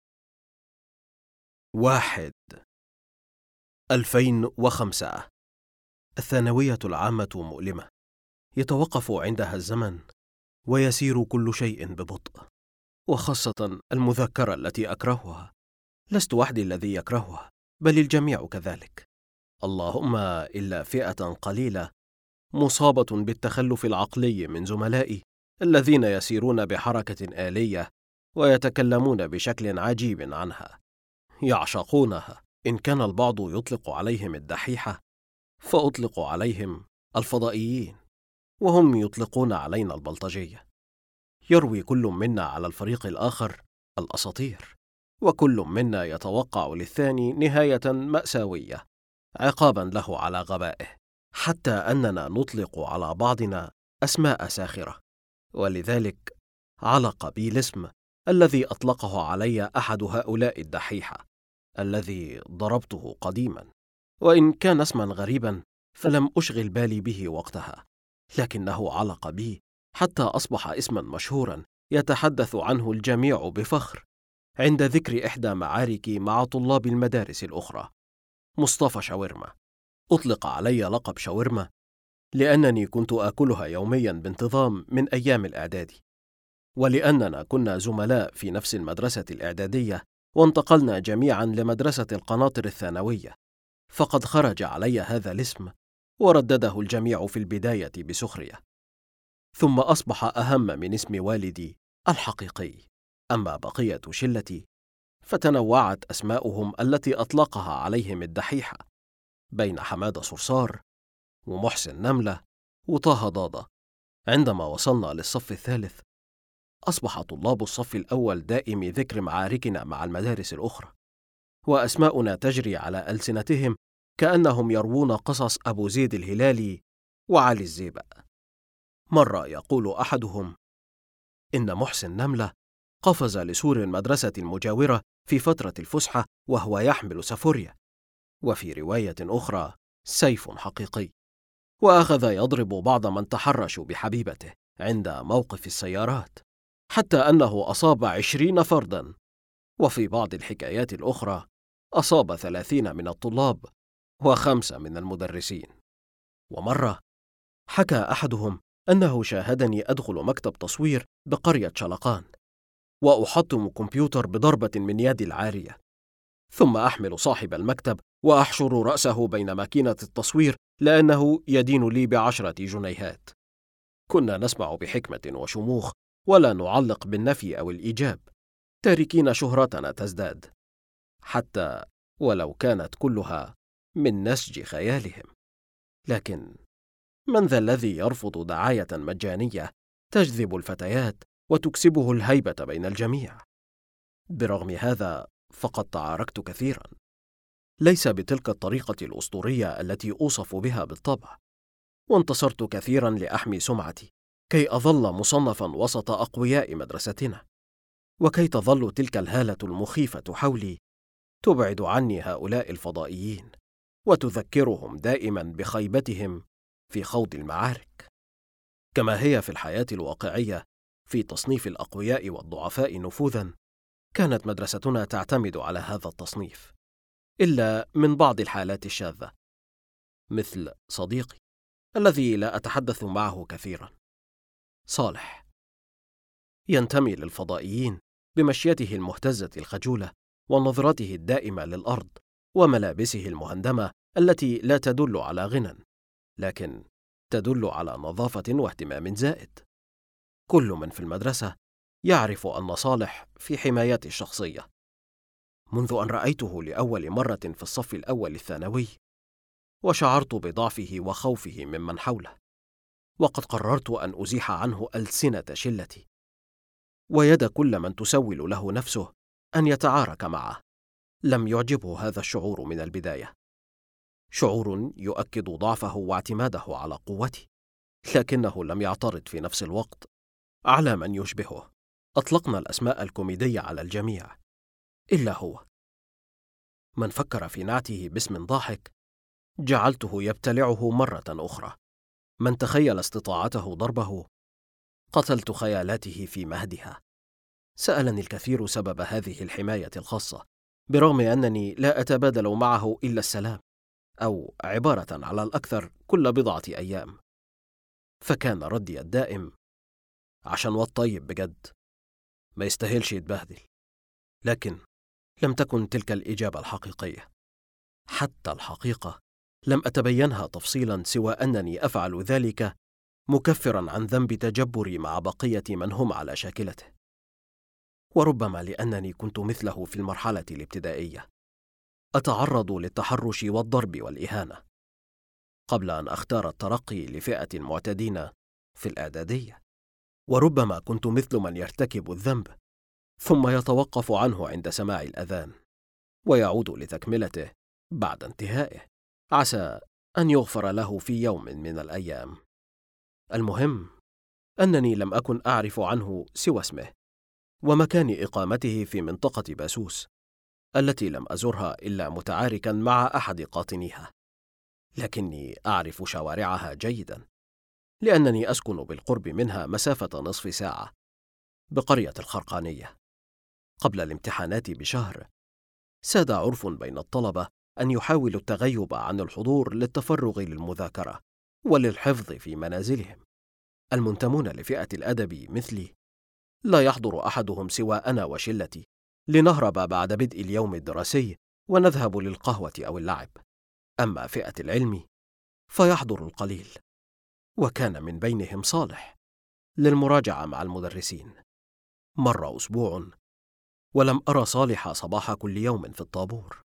1/2005. الثانوية العامة مؤلمة، يتوقف عندها الزمن ويسير كل شيء ببطء، وخاصة المذكرة التي أكرهها. لست وحدي الذي يكرهها، بل الجميع كذلك، اللهم إلا فئة قليلة مصابة بالتخلف العقلي من زملائي الذين يسيرون بحركة آلية ويتكلمون بشكل عجيب عنها، يعشقونها. إن كان البعض يطلق عليهم الدحيحة، فأطلق عليهم الفضائيين، وهم يطلقون علينا البلطجية. يروي كل منا على الفريق الآخر الأساطير، وكل منا يتوقع للثاني نهاية مأساوية عقابا له على غبائه، حتى أننا نطلق على بعضنا أسماء ساخرة. ولذلك علق بي الاسم الذي أطلقه علي أحد هؤلاء الدحيحة الذي ضربته قديما، وإن كان اسما غريبا فلم أشغل بالي به وقتها، لكنه علق بي حتى أصبح اسما مشهورا يتحدث عنه الجميع بفخر عند ذكر إحدى معاركي مع طلاب المدارس الأخرى. مصطفى شاورما. أطلق علي لقب شاورما لأنني كنت آكلها يوميا بانتظام من أيام الإعداد، ولأننا كنا زملاء في نفس المدرسة الإعدادية وانتقلنا جميعا لمدرسة القناطر الثانوية، فقد خرج علي هذا الاسم وردده الجميع في البداية بسخرية، ثم أصبح أهم من اسم والدي الحقيقي. أما بقية شلتي فتنوعت أسماؤهم التي أطلقها عليهم الدحيحة بين حمادة صرصار ومحسن نملة وطه ضاضة. عندما وصلنا للصف الثالث أصبح طلاب الصف الأول دائم ذكر معاركنا مع المدارس الأخرى، وأسماؤنا تجري على ألسنتهم كأنهم يروون قصص أبو زيد الهلالي وعلي الزيبق. مرة يقول أحدهم إن محسن نملة قفز لسور المدرسة المجاورة في فترة الفسحة وهو يحمل سافوريا، وفي رواية أخرى سيف حقيقي، وأخذ يضرب بعض من تحرشوا بحبيبته عند موقف السيارات، حتى أنه أصاب 20 فردا، وفي بعض الحكايات الأخرى أصاب 30 من الطلاب و5 من المدرسين. ومرة حكى أحدهم أنه شاهدني أدخل مكتب تصوير بقرية شلقان وأحطم كمبيوتر بضربة من يدي العارية، ثم أحمل صاحب المكتب وأحشر رأسه بين ماكينة التصوير لأنه يدين لي ب10 جنيهات. كنا نسمع بحكمة وشموخ ولا نعلق بالنفي أو الإيجاب، تاركين شهرتنا تزداد، حتى ولو كانت كلها من نسج خيالهم. لكن من ذا الذي يرفض دعاية مجانية تجذب الفتيات وتكسبه الهيبة بين الجميع؟ برغم هذا فقد تعاركت كثيرا، ليس بتلك الطريقة الأسطورية التي أوصف بها بالطبع، وانتصرت كثيرا لأحمي سمعتي كي أظل مصنفا وسط أقوياء مدرستنا، وكي تظل تلك الهالة المخيفة حولي تبعد عني هؤلاء الفضائيين وتذكرهم دائما بخيبتهم في خوض المعارك. كما هي في الحياة الواقعية في تصنيف الأقوياء والضعفاء نفوذا، كانت مدرستنا تعتمد على هذا التصنيف، إلا من بعض الحالات الشاذة، مثل صديقي الذي لا أتحدث معه كثيرا، صالح، ينتمي للفضائيين بمشيته المهتزة الخجولة ونظرته الدائمة للأرض وملابسه المهندمة التي لا تدل على غنى، لكن تدل على نظافة واهتمام زائد. كل من في المدرسة يعرف أن صالح في حمايتي الشخصية. منذ أن رأيته لأول مرة في الصف الأول الثانوي وشعرت بضعفه وخوفه ممن حوله، وقد قررت أن أزيح عنه ألسنة شلتي ويد كل من تسول له نفسه أن يتعارك معه. لم يعجبه هذا الشعور من البداية، شعور يؤكد ضعفه واعتماده على قوتي، لكنه لم يعترض في نفس الوقت على من يشبهه. أطلقنا الأسماء الكوميدية على الجميع إلا هو. من فكر في نعته باسم ضاحك جعلته يبتلعه مرة أخرى، من تخيل استطاعته ضربه قتلت خيالاته في مهدها. سألني الكثير سبب هذه الحماية الخاصة، برغم أنني لا أتبادل معه إلا السلام، أو عبارة على الأكثر كل بضعة أيام، فكان ردي الدائم: عشان واد طيب بجد، ما يستاهلش يتبهدل. لكن لم تكن تلك الإجابة الحقيقية. حتى الحقيقة لم أتبينها تفصيلا، سوى أنني أفعل ذلك مكفرا عن ذنب تجبري مع بقية من هم على شاكلته، وربما لأنني كنت مثله في المرحلة الابتدائية، أتعرض للتحرش والضرب والإهانة قبل أن أختار الترقي لفئة المعتدين في الإعدادية، وربما كنت مثل من يرتكب الذنب ثم يتوقف عنه عند سماع الأذان، ويعود لتكملته بعد انتهائه، عسى أن يغفر له في يوم من الأيام. المهم أنني لم أكن أعرف عنه سوى اسمه ومكان إقامته في منطقة باسوس، التي لم أزرها إلا متعاركا مع أحد قاطنيها، لكني أعرف شوارعها جيدا، لأنني أسكن بالقرب منها مسافة نصف ساعة بقرية الخرقانية. قبل الامتحانات بشهر ساد عرف بين الطلبة أن يحاولوا التغيب عن الحضور للتفرغ للمذاكرة وللحفظ في منازلهم. المنتمون لفئة الأدب مثلي لا يحضر أحدهم سوى أنا وشلتي لنهرب بعد بدء اليوم الدراسي ونذهب للقهوة أو اللعب. أما فئة العلم فيحضر القليل، وكان من بينهم صالح للمراجعة مع المدرسين. مر أسبوع ولم أرى صالح صباح كل يوم في الطابور.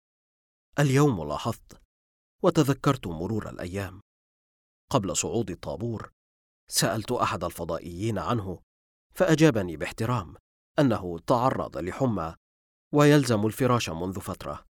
اليوم لاحظت وتذكرت مرور الأيام. قبل صعود الطابور سألت أحد الفضائيين عنه، فأجابني باحترام أنه تعرض لحمى ويلزم الفراش منذ فترة.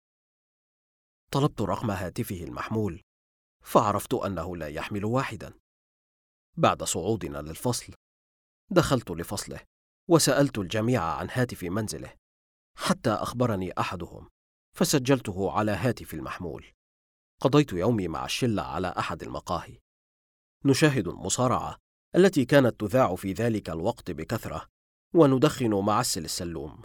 طلبت رقم هاتفه المحمول فعرفت أنه لا يحمل واحدا. بعد صعودنا للفصل دخلت لفصله وسألت الجميع عن هاتف منزله، حتى أخبرني أحدهم فسجلته على هاتف المحمول. قضيت يومي مع الشلة على أحد المقاهي، نشاهد المصارعة التي كانت تذاع في ذلك الوقت بكثرة، وندخن معسل السلوم.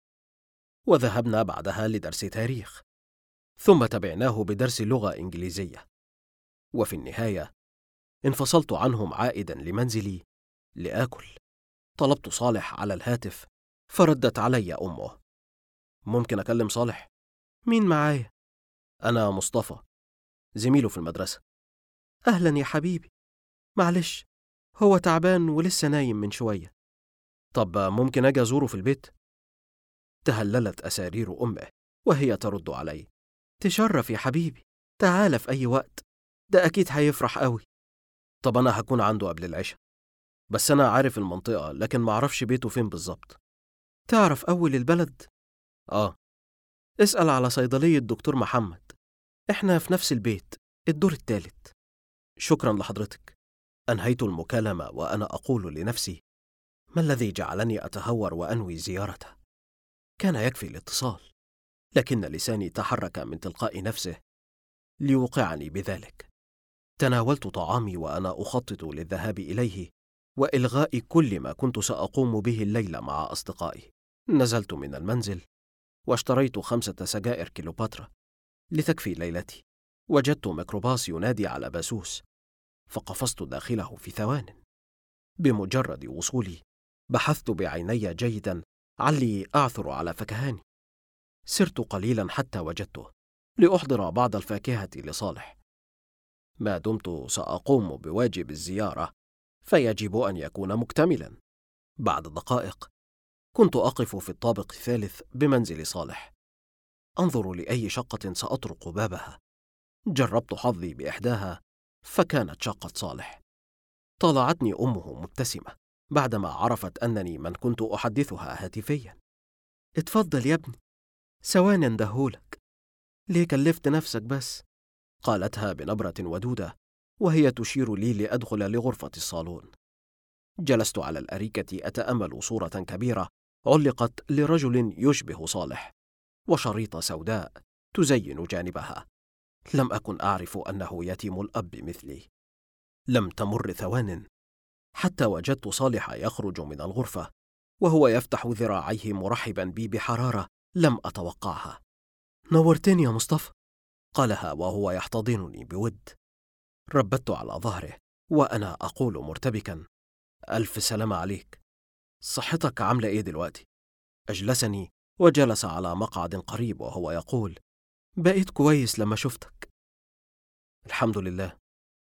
وذهبنا بعدها لدرس تاريخ، ثم تبعناه بدرس لغة إنجليزية. وفي النهاية انفصلت عنهم عائدا لمنزلي لآكل. طلبت صالح على الهاتف فردت علي أمه: ممكن أكلم صالح؟ مين معايا؟ أنا مصطفى، زميله في المدرسة. أهلا يا حبيبي، معلش هو تعبان ولسه نايم من شوية. طب ممكن أجي أزوره في البيت؟ تهللت أسارير أمه وهي ترد علي: تشرف يا حبيبي، تعال في أي وقت، ده أكيد هيفرح قوي. طب أنا هكون عنده قبل العشاء، بس أنا عارف المنطقة لكن معرفش بيته فين بالظبط. تعرف أول البلد؟ اسأل على صيدلية دكتور محمد، إحنا في نفس البيت، الدور الثالث. شكرا لحضرتك. أنهيت المكالمة وأنا أقول لنفسي: ما الذي جعلني أتهور وأنوي زيارته؟ كان يكفي الاتصال، لكن لساني تحرك من تلقاء نفسه ليوقعني بذلك. تناولت طعامي وأنا أخطط للذهاب إليه وإلغاء كل ما كنت سأقوم به الليلة مع أصدقائي. نزلت من المنزل واشتريت 5 سجائر كيلوباترا لتكفي ليلتي. وجدت ميكروباص ينادي على باسوس، فقفزت داخله في ثوان. بمجرد وصولي بحثت بعيني جيدا علي أعثر على فكهاني. سرت قليلا حتى وجدته لأحضر بعض الفاكهة لصالح. ما دمت سأقوم بواجب الزيارة فيجب أن يكون مكتملا. بعد دقائق كنت أقف في الطابق الثالث بمنزل صالح، أنظر لأي شقة سأطرق بابها. جربت حظي بإحداها فكانت شقة صالح. طالعتني أمه مبتسمة بعدما عرفت أنني من كنت أحدثها هاتفيا. اتفضل يا ابني، ثواني اندهولك، ليه كلفت نفسك بس؟ قالتها بنبرة ودودة وهي تشير لي لأدخل لغرفة الصالون. جلست على الأريكة أتأمل صورة كبيرة علقت لرجل يشبه صالح وشريطة سوداء تزين جانبها. لم أكن أعرف أنه يتيم الأب مثلي. لم تمر ثوان حتى وجدت صالح يخرج من الغرفة وهو يفتح ذراعيه مرحبا بي بحرارة لم أتوقعها. نورتني يا مصطفى، قالها وهو يحتضنني بود. ربت على ظهره وأنا أقول مرتبكا: ألف سلامة عليك، صحتك عاملة إيه دلوقتي؟ أجلسني وجلس على مقعد قريب وهو يقول: بقيت كويس لما شفتك. الحمد لله.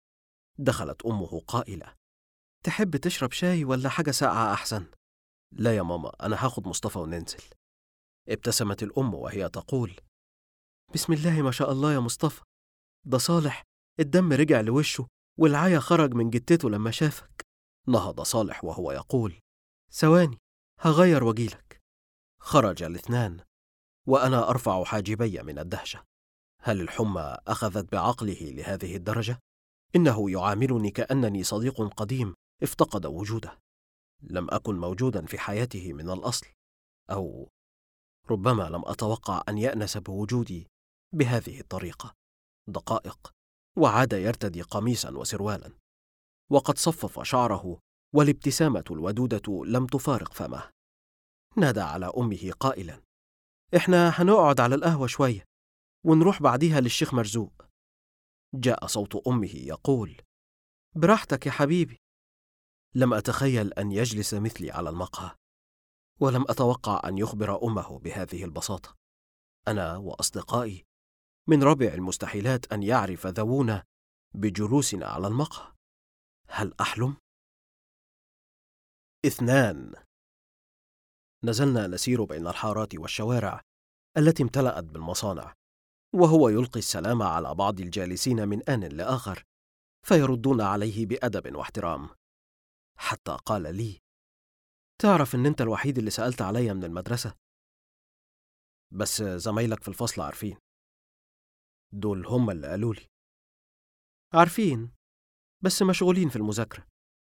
دخلت أمه قائلة: تحب تشرب شاي ولا حاجة ساقعة أحسن؟ لا يا ماما، أنا هاخد مصطفى وننزل. ابتسمت الأم وهي تقول: بسم الله ما شاء الله يا مصطفى، ده صالح الدم رجع لوشه والعيا خرج من جتته لما شافك. نهض صالح وهو يقول: ثواني هغير واجيلك. خرج الاثنان وأنا أرفع حاجبي من الدهشة. هل الحمى أخذت بعقله لهذه الدرجة؟ إنه يعاملني كأنني صديق قديم افتقد وجوده. لم أكن موجودا في حياته من الأصل، أو ربما لم أتوقع أن يأنس بوجودي بهذه الطريقة. دقائق وعاد يرتدي قميصا وسروالا، وقد صفف شعره، والابتسامة الودودة لم تفارق فمه. نادى على أمه قائلا: إحنا هنقعد على القهوة شوية ونروح بعديها للشيخ مرزوق. جاء صوت أمه يقول: براحتك يا حبيبي. لم أتخيل أن يجلس مثلي على المقهى، ولم أتوقع أن يخبر أمه بهذه البساطة. أنا وأصدقائي من رابع المستحيلات أن يعرف ذوونا بجلوسنا على المقهى. هل أحلم؟ 2. نزلنا نسير بين الحارات والشوارع التي امتلأت بالمصانع، وهو يلقي السلام على بعض الجالسين من آن لآخر، فيردون عليه بأدب واحترام، حتى قال لي: تعرف إن أنت الوحيد اللي سألت عليا من المدرسة؟ بس زمايلك في الفصل عارفين. دول هم اللي قالوا لي. عارفين، بس مشغولين في المذاكرة.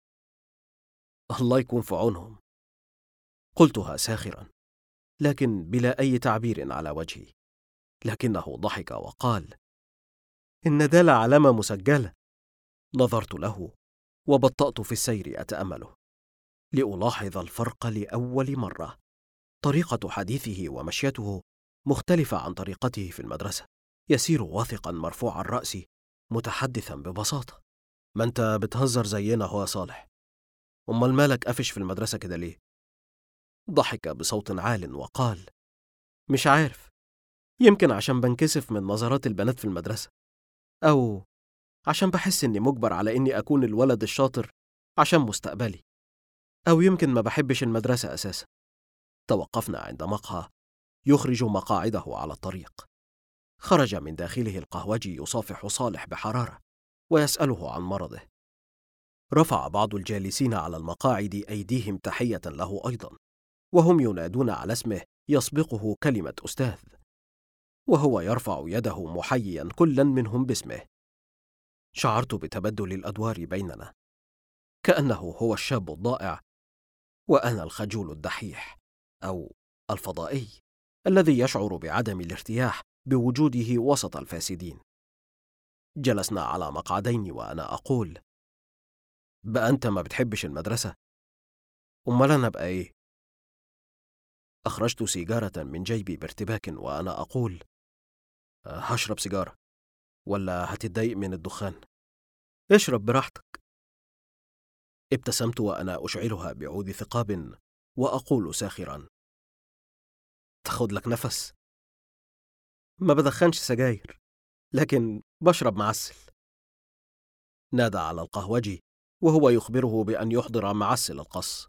الله يكون في عونهم. قلتها ساخرا، لكن بلا أي تعبير على وجهي. لكنه ضحك وقال: إن ده لعلامة مسجلة. نظرت له وبطأت في السير أتأمله، لألاحظ الفرق لأول مرة. طريقة حديثه ومشيته مختلفة عن طريقته في المدرسة. يسير واثقا مرفوع الرأس، متحدثا ببساطة. ما أنت بتهزر زينا هو صالح، أمال مالك قافش في المدرسة كده ليه؟ ضحك بصوت عال وقال: مش عارف، يمكن عشان بنكسف من نظرات البنات في المدرسة، أو عشان بحس إني مجبر على إني أكون الولد الشاطر عشان مستقبلي، أو يمكن ما بحبش المدرسة أساسا. توقفنا عند مقهى يخرج مقاعده على الطريق. خرج من داخله القهوجي يصافح صالح بحرارة ويسأله عن مرضه. رفع بعض الجالسين على المقاعد أيديهم تحية له أيضا، وهم ينادون على اسمه يسبقه كلمة أستاذ، وهو يرفع يده محييا كلا منهم باسمه. شعرت بتبدل الأدوار بيننا، كأنه هو الشاب الضائع وأنا الخجول الدحيح، أو الفضائي الذي يشعر بعدم الارتياح بوجوده وسط الفاسدين. جلسنا على مقعدين وأنا أقول: بقى أنت ما بتحبش المدرسة؟ أمال أنا بقى إيه؟ أخرجت سيجارة من جيبي بارتباك وأنا أقول: هشرب سيجارة، ولا هتتضايق من الدخان؟ اشرب براحتك. ابتسمت وأنا أشعلها بعود ثقاب وأقول ساخرا: تاخد لك نفس؟ ما بدخنش سجاير، لكن بشرب معسل. نادى على القهوجي وهو يخبره بأن يحضر معسل القص.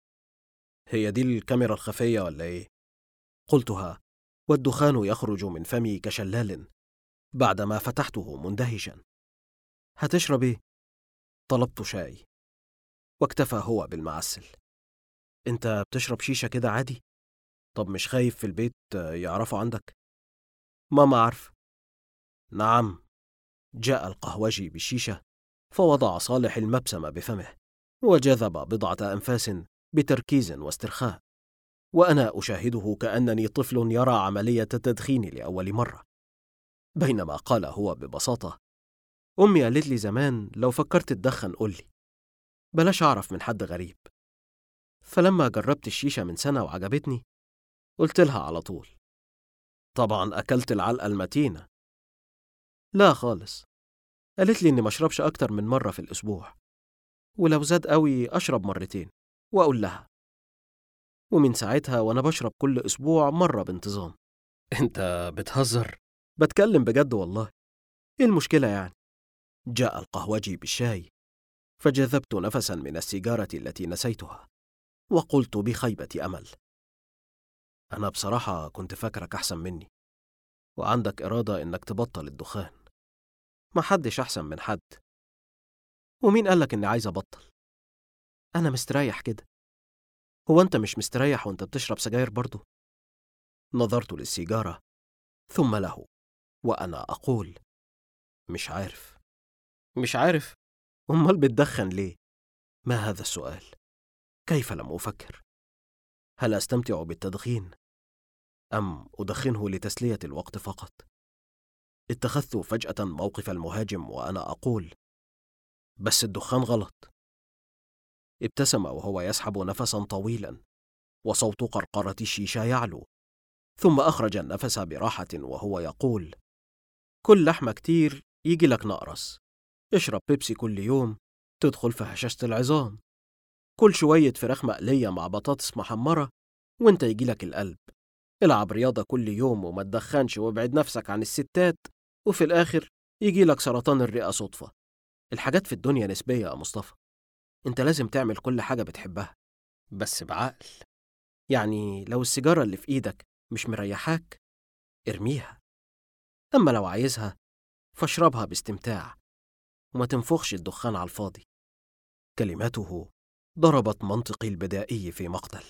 هي دي الكاميرا الخفية ولا إيه؟ قلتها والدخان يخرج من فمي كشلال بعدما فتحته مندهشا. هتشرب إيه؟ طلبت شاي، واكتفى هو بالمعسل. أنت بتشرب شيشة كده عادي؟ طب مش خايف في البيت يعرفوا عندك؟ ماما عارفة. نعم. جاء القهوجي بالشيشة فوضع صالح المبسم بفمه وجذب بضعة أنفاس بتركيز واسترخاء، وأنا أشاهده كأنني طفل يرى عملية التدخين لأول مرة. بينما قال هو ببساطة: أمي قالت لي زمان لو فكرت تدخن قولي، بلاش أعرف من حد غريب. فلما جربت الشيشة من سنة وعجبتني قلت لها على طول. طبعا أكلت العلقة المتينة. لا خالص، قالت لي إني مشربش أكتر من مرة في الأسبوع، ولو زاد قوي أشرب مرتين وأقول لها. ومن ساعتها وأنا بشرب كل أسبوع مرة بانتظام. أنت بتهزر؟ بتكلم بجد والله. إيه المشكلة يعني؟ جاء القهوجي بالشاي فجذبت نفسا من السيجارة التي نسيتها وقلت بخيبة أمل: أنا بصراحة كنت فاكرك أحسن مني وعندك إرادة إنك تبطل الدخان. ما حدش أحسن من حد. ومين قالك إني عايز أبطل؟ أنا مستريح كده. هو أنت مش مستريح وأنت بتشرب سجاير برضو؟ نظرت للسيجارة ثم له وأنا أقول: مش عارف؟ أمال بتدخن ليه؟ ما هذا السؤال؟ كيف لم أفكر؟ هل أستمتع بالتدخين أم أدخنه لتسلية الوقت فقط؟ اتخذت فجأة موقف المهاجم وأنا أقول: بس الدخان غلط. ابتسم وهو يسحب نفسا طويلا وصوت قرقرة الشيشة يعلو، ثم أخرج النفس براحة وهو يقول: كل لحمة كتير يجي لك نقرس، اشرب بيبسي كل يوم تدخل في هشاشة العظام، كل شوية فراخ مقلية مع بطاطس محمرة وانت يجي لك القلب، العب رياضة كل يوم وما تدخنش وابعد نفسك عن الستات وفي الآخر يجي لك سرطان الرئة صدفة. الحاجات في الدنيا نسبية يا مصطفى، انت لازم تعمل كل حاجة بتحبها بس بعقل. يعني لو السيجارة اللي في ايدك مش مريحاك ارميها، أما لو عايزها فاشربها باستمتاع وما تنفخش الدخان على الفاضي. كلماته ضربت منطقي البدائي في مقتل.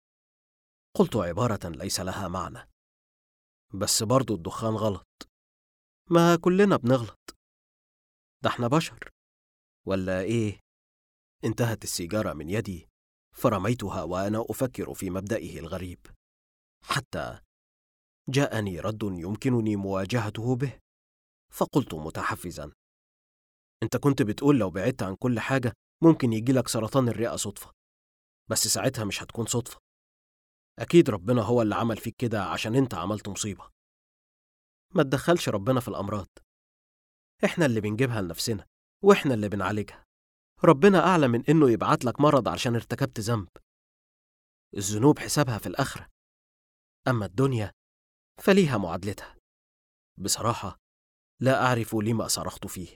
قلت عبارة ليس لها معنى: بس برضو الدخان غلط. ما كلنا بنغلط، ده احنا بشر ولا ايه؟ انتهت السيجارة من يدي فرميتها وأنا أفكر في مبدئه الغريب، حتى جاءني رد يمكنني مواجهته به، فقلت متحفزا: انت كنت بتقول لو بعدت عن كل حاجة ممكن يجيلك سرطان الرئة صدفة، بس ساعتها مش هتكون صدفة، أكيد ربنا هو اللي عمل فيك كده عشان انت عملت مصيبة. ما تدخلش ربنا في الأمراض، احنا اللي بنجيبها لنفسنا واحنا اللي بنعالجها. ربنا أعلى من إنه يبعت لك مرض عشان ارتكبت ذنب. الذنوب حسابها في الآخرة، أما الدنيا فليها معادلتها. بصراحة لا أعرف لما صرخت فيه.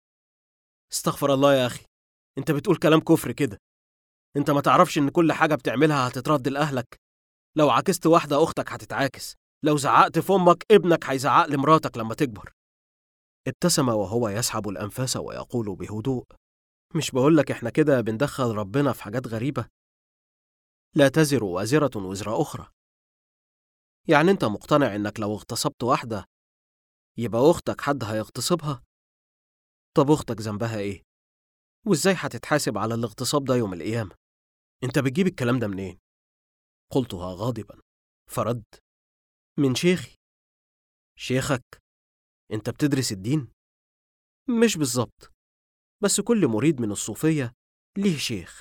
استغفر الله يا أخي، أنت بتقول كلام كفر كده. أنت ما تعرفش إن كل حاجة بتعملها هتترد لأهلك؟ لو عاكست واحدة أختك هتتعاكس، لو زعقت في أمك ابنك هيزعق لمراتك لما تكبر. ابتسم وهو يسحب الأنفاس ويقول بهدوء: مش بقولك إحنا كده بندخل ربنا في حاجات غريبة؟ لا تزر وازرة وزر أخرى. يعني أنت مقتنع إنك لو اغتصبت واحدة يبقى أختك حد هيغتصبها؟ طب أختك ذنبها إيه؟ وإزاي هتتحاسب على الاغتصاب ده يوم القيامة؟ أنت بتجيب الكلام ده منين؟ قلتها غاضبا، فرد: من شيخي. شيخك؟ أنت بتدرس الدين؟ مش بالظبط، بس كل مريد من الصوفية ليه شيخ.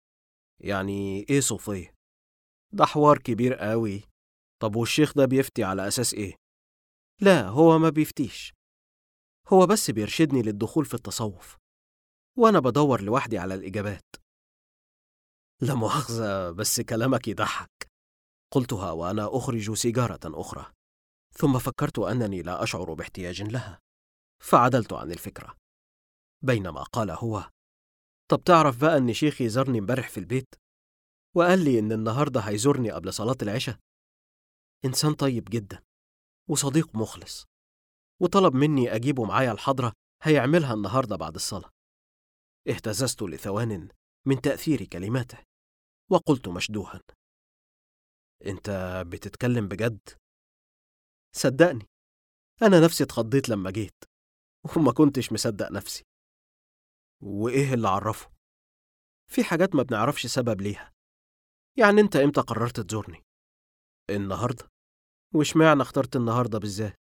يعني إيه صوفية؟ ده حوار كبير قوي. طب والشيخ ده بيفتي على أساس إيه؟ لا، هو ما بيفتيش، هو بس بيرشدني للدخول في التصوف، وأنا بدور لوحدي على الإجابات. لا مؤاخذة بس كلامك يضحك، قلتها وأنا أخرج سيجارة أخرى، ثم فكرت أنني لا أشعر باحتياج لها، فعدلت عن الفكرة. بينما قال هو: طب تعرف بقى إن شيخي زارني امبارح في البيت وقال لي إن النهاردة هيزورني قبل صلاة العشاء؟ إنسان طيب جدا وصديق مخلص، وطلب مني أجيبه معايا الحضرة هيعملها النهاردة بعد الصلاة. اهتززت لثوان من تأثير كلماته وقلت مشدوها: أنت بتتكلم بجد؟ صدقني أنا نفسي اتخضيت لما جيت وما كنتش مصدق نفسي. وإيه اللي عرفه؟ في حاجات ما بنعرفش سبب ليها. يعني أنت إمتى قررت تزورني؟ النهاردة. واشمعنى اخترت النهاردة بالذات؟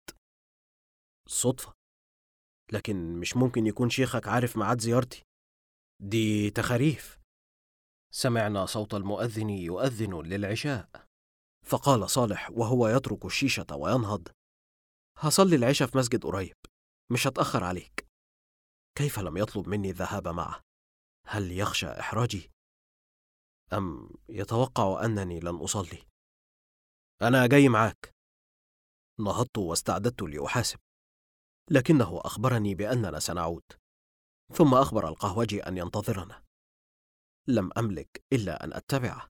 صدفة، لكن مش ممكن يكون شيخك عارف ميعاد زيارتي؟ دي تخاريف. سمعنا صوت المؤذن يؤذن للعشاء، فقال صالح وهو يترك الشيشة وينهض: هصلي العشاء في مسجد قريب، مش هتأخر عليك. كيف لم يطلب مني الذهاب معه؟ هل يخشى إحراجي؟ أم يتوقع أنني لن أصلي؟ أنا جاي معاك. نهضت واستعددت لأحاسب، لكنه أخبرني بأننا سنعود، ثم أخبر القهوجي أن ينتظرنا. لم أملك إلا أن أتبعه،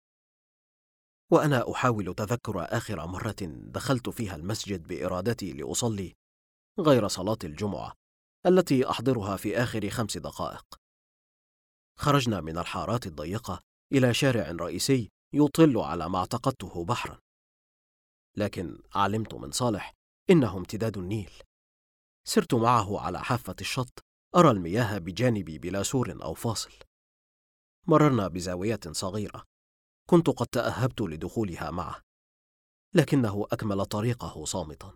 وأنا أحاول تذكر آخر مرة دخلت فيها المسجد بإرادتي لأصلي غير صلاة الجمعة التي أحضرها في آخر 5 دقائق. خرجنا من الحارات الضيقة إلى شارع رئيسي يطل على ما اعتقدته بحرا. لكن علمت من صالح إنه امتداد النيل. سرت معه على حافة الشط أرى المياه بجانبي بلا سور أو فاصل. مررنا بزاوية صغيرة كنت قد تأهبت لدخولها معه، لكنه أكمل طريقه صامتا.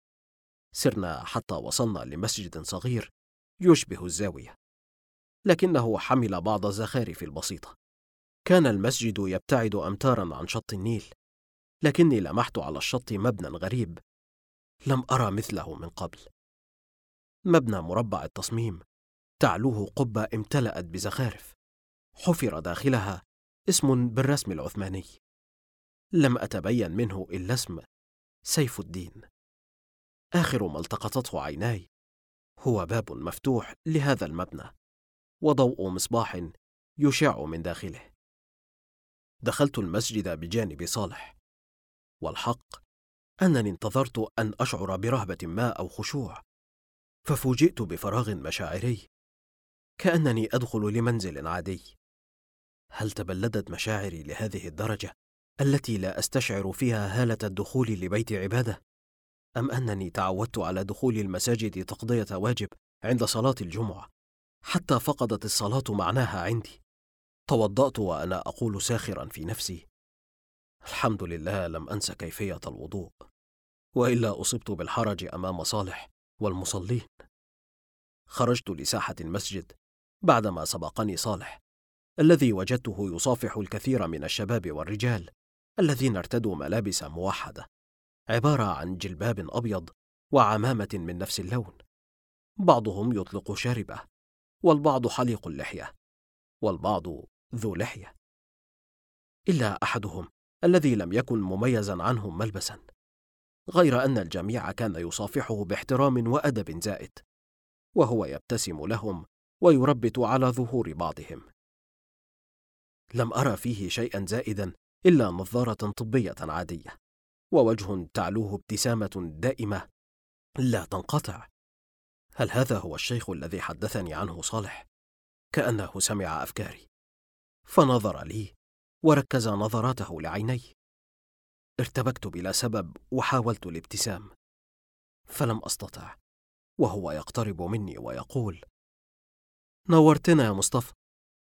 سرنا حتى وصلنا لمسجد صغير يشبه الزاوية، لكنه حمل بعض الزخارف البسيطة. كان المسجد يبتعد أمتارا عن شط النيل، لكني لمحت على الشط مبنى غريب لم أرى مثله من قبل. مبنى مربع التصميم، تعلوه قبة امتلأت بزخارف، حفر داخلها اسم بالرسم العثماني، لم أتبين منه إلا اسم سيف الدين. آخر ما التقطته عيناي هو باب مفتوح لهذا المبنى وضوء مصباح يشع من داخله. دخلت المسجد بجانب صالح، والحق أنني انتظرت أن أشعر برهبة ما أو خشوع، ففوجئت بفراغ مشاعري كأنني أدخل لمنزل عادي. هل تبلدت مشاعري لهذه الدرجة التي لا أستشعر فيها هالة الدخول لبيت عبادة؟ أم أنني تعودت على دخول المساجد تقضية واجب عند صلاة الجمعة حتى فقدت الصلاة معناها عندي؟ توضأت وأنا أقول ساخرا في نفسي: الحمد لله لم أنس كيفية الوضوء، وإلا أصبت بالحرج أمام صالح والمصلين. خرجت لساحة المسجد بعدما سبقني صالح، الذي وجدته يصافح الكثير من الشباب والرجال الذين ارتدوا ملابس موحدة، عبارة عن جلباب أبيض وعمامة من نفس اللون. بعضهم يطلق شاربة، والبعض حليق اللحية، والبعض ذو لحية، إلا أحدهم الذي لم يكن مميزا عنهم ملبسا، غير أن الجميع كان يصافحه باحترام وأدب زائد، وهو يبتسم لهم ويربت على ظهور بعضهم. لم أرى فيه شيئا زائدا إلا نظارة طبية عادية، ووجه تعلوه ابتسامة دائمة لا تنقطع. هل هذا هو الشيخ الذي حدثني عنه صالح؟ كأنه سمع أفكاري، فنظر لي وركز نظراته لعيني. ارتبكت بلا سبب وحاولت الابتسام، فلم أستطع، وهو يقترب مني ويقول: نورتنا يا مصطفى.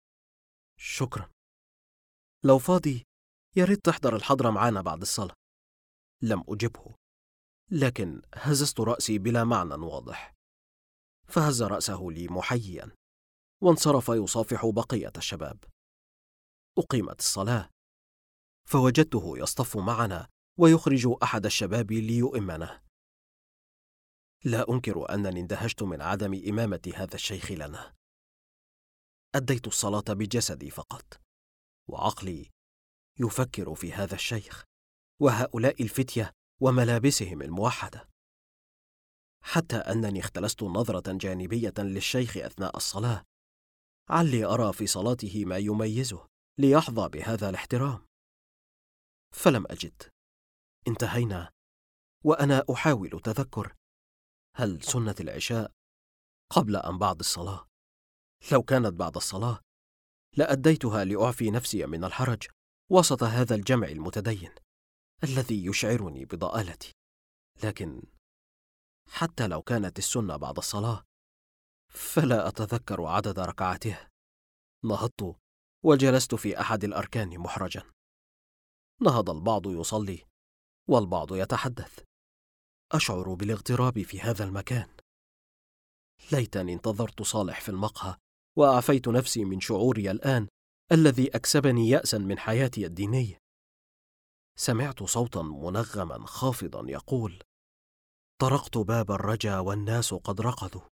شكرا. لو فاضي ياريت تحضر الحضرة معانا بعد الصلاة. لم أجبه، لكن هززت رأسي بلا معنى واضح، فهز رأسه لي محييا، وانصرف يصافح بقية الشباب. أقيمت الصلاة، فوجدته يصطف معنا ويخرج أحد الشباب ليؤمنا. لا أنكر أنني اندهشت من عدم إمامة هذا الشيخ لنا. أديت الصلاة بجسدي فقط، وعقلي يفكر في هذا الشيخ وهؤلاء الفتية وملابسهم الموحدة، حتى أنني اختلست نظرة جانبية للشيخ أثناء الصلاة، علي أرى في صلاته ما يميزه ليحظى بهذا الاحترام. فلم أجد. انتهينا وأنا أحاول تذكر هل سنة العشاء قبل أم بعد الصلاة؟ لو كانت بعد الصلاة لأديتها لأعفي نفسي من الحرج وسط هذا الجمع المتدين الذي يشعرني بضآلتي. لكن حتى لو كانت السنة بعد الصلاة فلا أتذكر عدد ركعاتها. نهضت وجلست في أحد الأركان محرجا. نهض البعض يصلي والبعض يتحدث. أشعر بالاغتراب في هذا المكان. ليتني انتظرت صالح في المقهى وأعفيت نفسي من شعوري الآن الذي أكسبني يأسا من حياتي الدينية. سمعت صوتا منغما خافضا يقول: طرقت باب الرجا والناس قد رقدوا.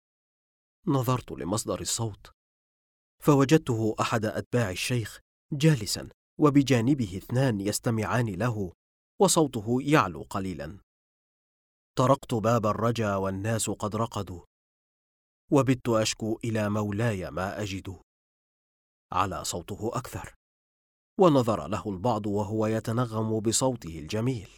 نظرت لمصدر الصوت فوجدته أحد أتباع الشيخ جالسا وبجانبه اثنان يستمعان له، وصوته يعلو قليلا: طرقت باب الرجا والناس قد رقدوا، وبت أشكو إلى مولاي ما أجد. على صوته أكثر، ونظر له البعض وهو يتنغم بصوته الجميل: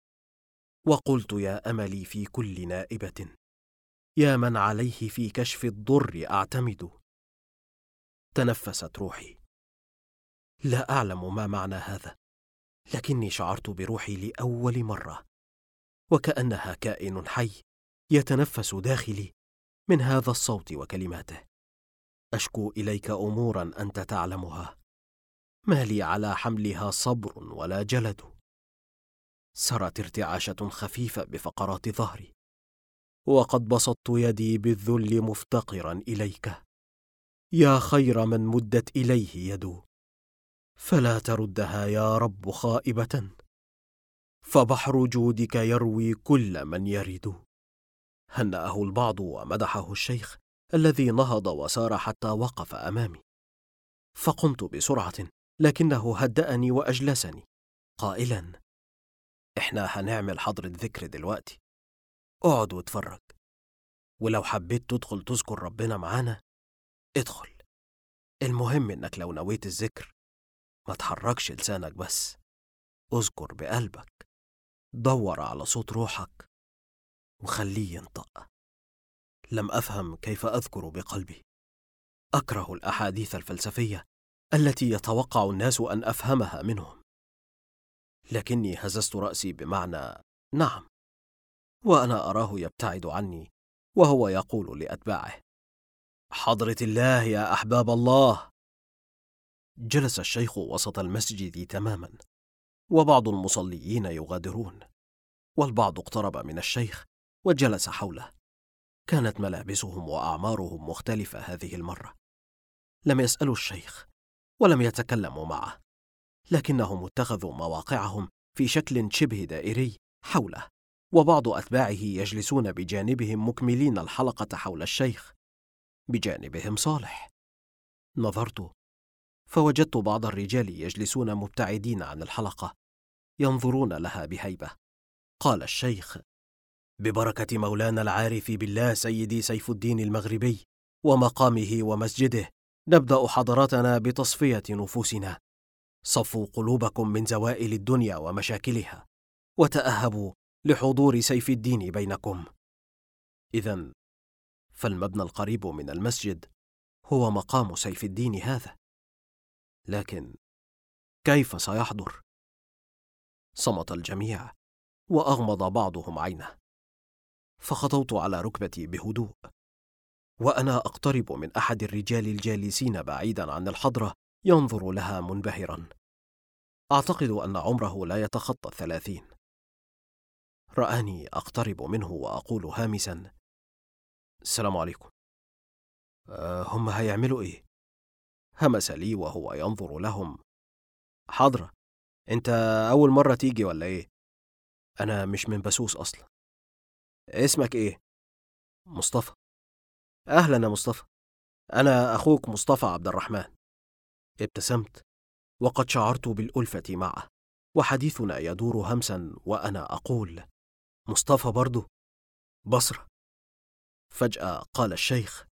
وقلت يا أملي في كل نائبة، يا من عليه في كشف الضر أعتمد. تنفست روحي. لا أعلم ما معنى هذا، لكني شعرت بروحي لأول مرة، وكأنها كائن حي يتنفس داخلي من هذا الصوت وكلماته. أشكو إليك أمورا أنت تعلمها، ما لي على حملها صبر ولا جلد. سرت ارتعاشة خفيفة بفقرات ظهري، وقد بسطت يدي بالذل مفتقرا إليك يا خير من مدت إليه يد، فلا تردها يا رب خائبة، فبحر جودك يروي كل من يرد. هنأه البعض ومدحه الشيخ الذي نهض وسار حتى وقف أمامي، فقمت بسرعة، لكنه هدأني وأجلسني قائلا: إحنا هنعمل حضرة ذكر دلوقتي، اقعد واتفرج، ولو حبيت تدخل تذكر ربنا معانا ادخل. المهم إنك لو نويت الذكر ما تحركش لسانك بس، اذكر بقلبك، دور على صوت روحك وخليه ينطق. لم أفهم كيف أذكر بقلبي. أكره الأحاديث الفلسفية التي يتوقع الناس أن أفهمها منهم، لكني هززت رأسي بمعنى نعم، وأنا أراه يبتعد عني وهو يقول لأتباعه: حضرة الله يا أحباب الله. جلس الشيخ وسط المسجد تماما، وبعض المصليين يغادرون، والبعض اقترب من الشيخ وجلس حوله. كانت ملابسهم وأعمارهم مختلفة هذه المرة. لم يسألوا الشيخ ولم يتكلموا معه، لكنهم اتخذوا مواقعهم في شكل شبه دائري حوله، وبعض أتباعه يجلسون بجانبهم مكملين الحلقة حول الشيخ، بجانبهم صالح. نظرت فوجدت بعض الرجال يجلسون مبتعدين عن الحلقة ينظرون لها بهيبة. قال الشيخ: ببركة مولانا العارف بالله سيدي سيف الدين المغربي ومقامه ومسجده، نبدأ حضراتنا بتصفية نفوسنا. صفوا قلوبكم من زوائل الدنيا ومشاكلها، وتأهبوا لحضور سيف الدين بينكم. إذن فالمبنى القريب من المسجد هو مقام سيف الدين هذا، لكن كيف سيحضر؟ صمت الجميع وأغمض بعضهم عينه، فخطوت على ركبتي بهدوء، وأنا أقترب من أحد الرجال الجالسين بعيدا عن الحضرة ينظر لها منبهرا. أعتقد أن عمره لا يتخطى 30. رآني أقترب منه وأقول هامسا: السلام عليكم. هم هيعملوا إيه؟ همس لي وهو ينظر لهم: حضرة، أنت أول مرة تيجي ولا إيه؟ أنا مش من بسوس أصلا. اسمك إيه؟ مصطفى. أهلا يا مصطفى، أنا أخوك مصطفى عبد الرحمن. ابتسمت، وقد شعرت بالألفة معه، وحديثنا يدور همسا وأنا أقول: مصطفى برضو؟ بصرة. فجأة قال الشيخ: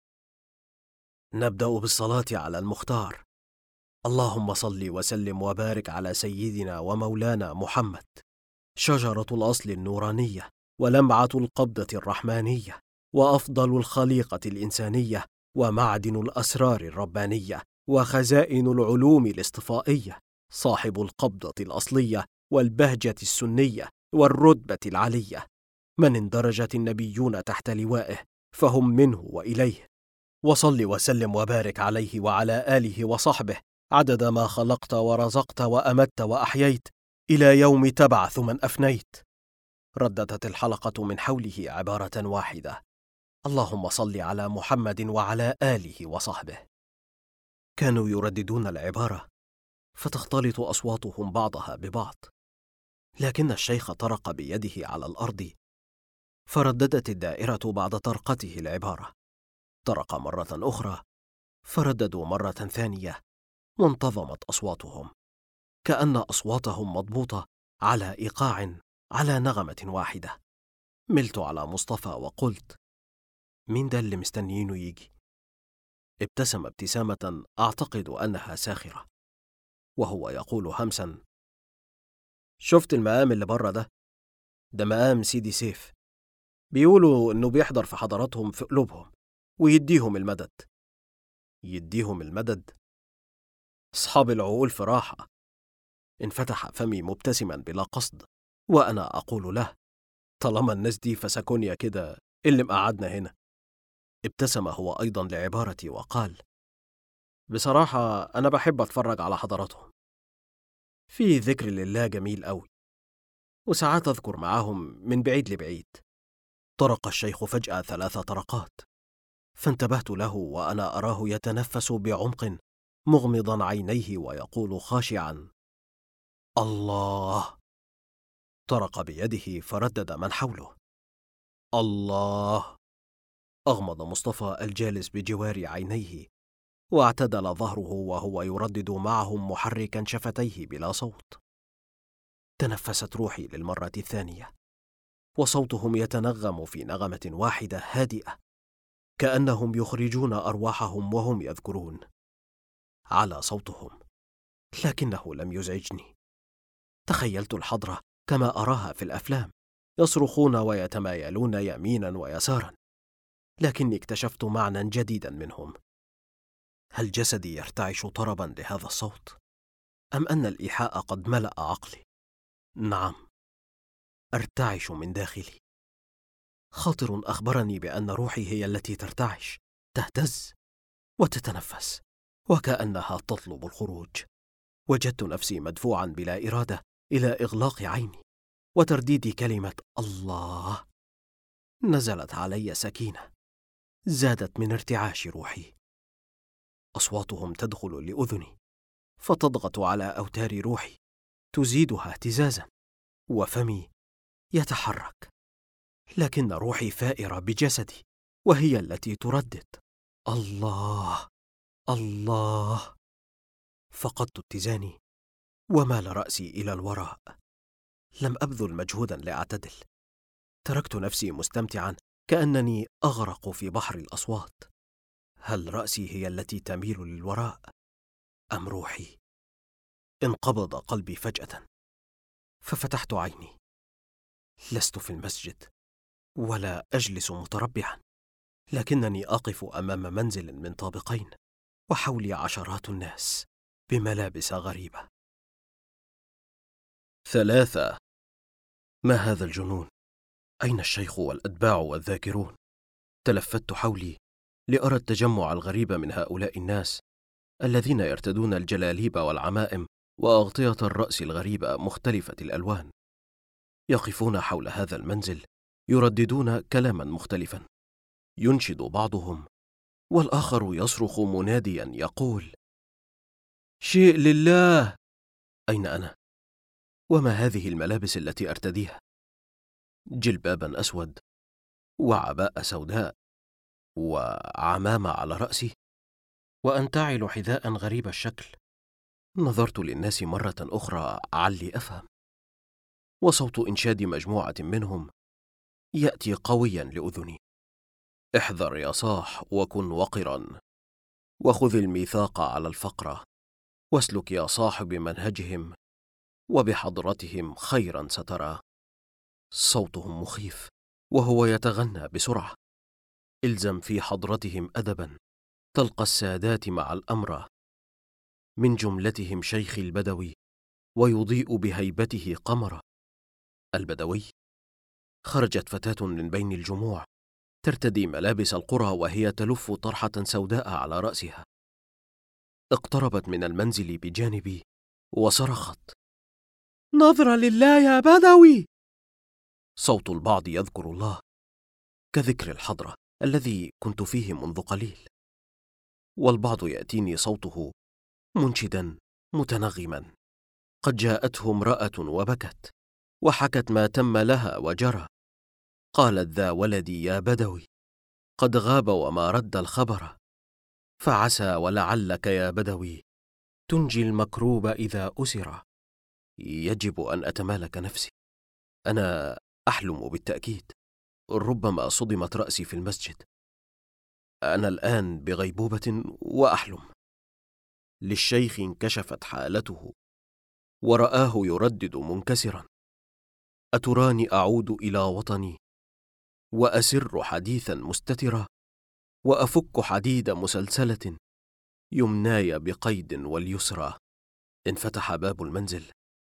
نبدأ بالصلاة على المختار. اللهم صل وسلم وبارك على سيدنا ومولانا محمد، شجرة الأصل النورانية، ولمعة القبضة الرحمانية، وأفضل الخليقة الإنسانية، ومعدن الأسرار الربانية، وخزائن العلوم الاصطفائية، صاحب القبضة الأصلية والبهجة السنية والرتبة العلية، من اندرجت النبيون تحت لوائه فهم منه وإليه. وصل وسلم وبارك عليه وعلى آله وصحبه عدد ما خلقت ورزقت وأمت وأحييت إلى يوم تبعث من أفنيت. رددت الحلقة من حوله عبارة واحدة: اللهم صل على محمد وعلى آله وصحبه. كانوا يرددون العبارة فتختلط أصواتهم بعضها ببعض، لكن الشيخ طرق بيده على الأرض، فرددت الدائرة بعد طرقته العبارة. طرق مرة أخرى، فرددوا مرة ثانية، وانتظمت أصواتهم كأن أصواتهم مضبوطة على إيقاع على نغمة واحدة. ملت على مصطفى وقلت: مين ده اللي مستنيينه يجي؟ ابتسم ابتسامة أعتقد أنها ساخرة، وهو يقول همسا: شفت المقام اللي بره ده؟ ده مقام سيدي سيف، بيقولوا إنه بيحضر في حضراتهم في قلوبهم ويديهم المدد. يديهم المدد؟ أصحاب العقول في راحة. انفتح فمي مبتسما بلا قصد، وأنا أقول له: طالما الناس دي فسكونيا كده، اللي مقعدنا هنا. ابتسم هو أيضا لعبارتي وقال: بصراحة أنا بحب أتفرج على حضراتهم، في ذكر لله جميل أوي، وساعات أذكر معاهم من بعيد لبعيد. طرق الشيخ فجأة 3 طرقات، فانتبهت له وأنا أراه يتنفس بعمق مغمضا عينيه ويقول خاشعا: الله. طرق بيده فردد من حوله: الله. أغمض مصطفى الجالس بجوار عينيه واعتدل ظهره وهو يردد معهم محركا شفتيه بلا صوت. تنفست روحي للمرة الثانية، وصوتهم يتنغم في نغمة واحدة هادئة، كأنهم يخرجون أرواحهم وهم يذكرون. على صوتهم، لكنه لم يزعجني. تخيلت الحضرة كما أراها في الأفلام، يصرخون ويتمايلون يمينا ويسارا، لكني اكتشفت معنى جديدا منهم. هل جسدي يرتعش طربا لهذا الصوت؟ أم أن الإيحاء قد ملأ عقلي؟ نعم، أرتعش من داخلي. خاطر أخبرني بأن روحي هي التي ترتعش، تهتز وتتنفس، وكأنها تطلب الخروج. وجدت نفسي مدفوعا بلا إرادة إلى إغلاق عيني وترديد كلمة الله. نزلت علي سكينة زادت من ارتعاش روحي. أصواتهم تدخل لأذني فتضغط على أوتار روحي، تزيدها اهتزازا، وفمي يتحرك، لكن روحي ثائرة بجسدي، وهي التي تردد: الله الله. فقدت اتزاني ومال رأسي إلى الوراء. لم أبذل مجهودا لأعتدل، تركت نفسي مستمتعا كأنني أغرق في بحر الأصوات. هل رأسي هي التي تميل للوراء أم روحي؟ انقبض قلبي فجأة، ففتحت عيني. لست في المسجد ولا أجلس متربعا، لكنني أقف أمام منزل من طابقين، وحولي عشرات الناس بملابس غريبة. 3. ما هذا الجنون؟ أين الشيخ والأتباع والذاكرون؟ تلفت حولي لأرى التجمع الغريب من هؤلاء الناس الذين يرتدون الجلاليب والعمائم وأغطية الرأس الغريبة مختلفة الألوان، يقفون حول هذا المنزل يرددون كلاما مختلفا، ينشد بعضهم والآخر يصرخ مناديا يقول: شيء لله. أين أنا؟ وما هذه الملابس التي أرتديها؟ جلبابا أسود وعباءة سوداء وعمامة على رأسي، وأنتعل حذاء غريب الشكل. نظرت للناس مرة أخرى علي أفهم، وصوت إنشاد مجموعة منهم يأتي قويا لأذني: احذر يا صاح وكن وقرا، وخذ الميثاق على الفقرة، واسلك يا صاح بمنهجهم، وبحضرتهم خيرا سترى. صوتهم مخيف وهو يتغنى بسرعة: الزم في حضرتهم أدبا، تلقى السادات مع الأمر، من جملتهم شيخ البدوي، ويضيء بهيبته قمرا. البدوي. خرجت فتاة من بين الجموع ترتدي ملابس القرى وهي تلف طرحة سوداء على رأسها. اقتربت من المنزل بجانبي وصرخت: نظرة لله يا بدوي. صوت البعض يذكر الله كذكر الحضرة الذي كنت فيه منذ قليل، والبعض يأتيني صوته منشدا متنغما: قد جاءته امرأة وبكت وحكت ما تم لها وجرى، قالت ذا ولدي يا بدوي قد غاب وما رد الخبر، فعسى ولعلك يا بدوي تنجي المكروب إذا أسر. يجب أن أتمالك نفسي، أنا أحلم بالتأكيد، ربما صدمت رأسي في المسجد. أنا الآن بغيبوبة وأحلم. للشيخ انكشفت حالته ورآه يردد منكسرا: أتراني أعود إلى وطني وأسر حديثا مستترا، وأفك حديد مسلسلة يمناي بقيد واليسرى. انفتح باب المنزل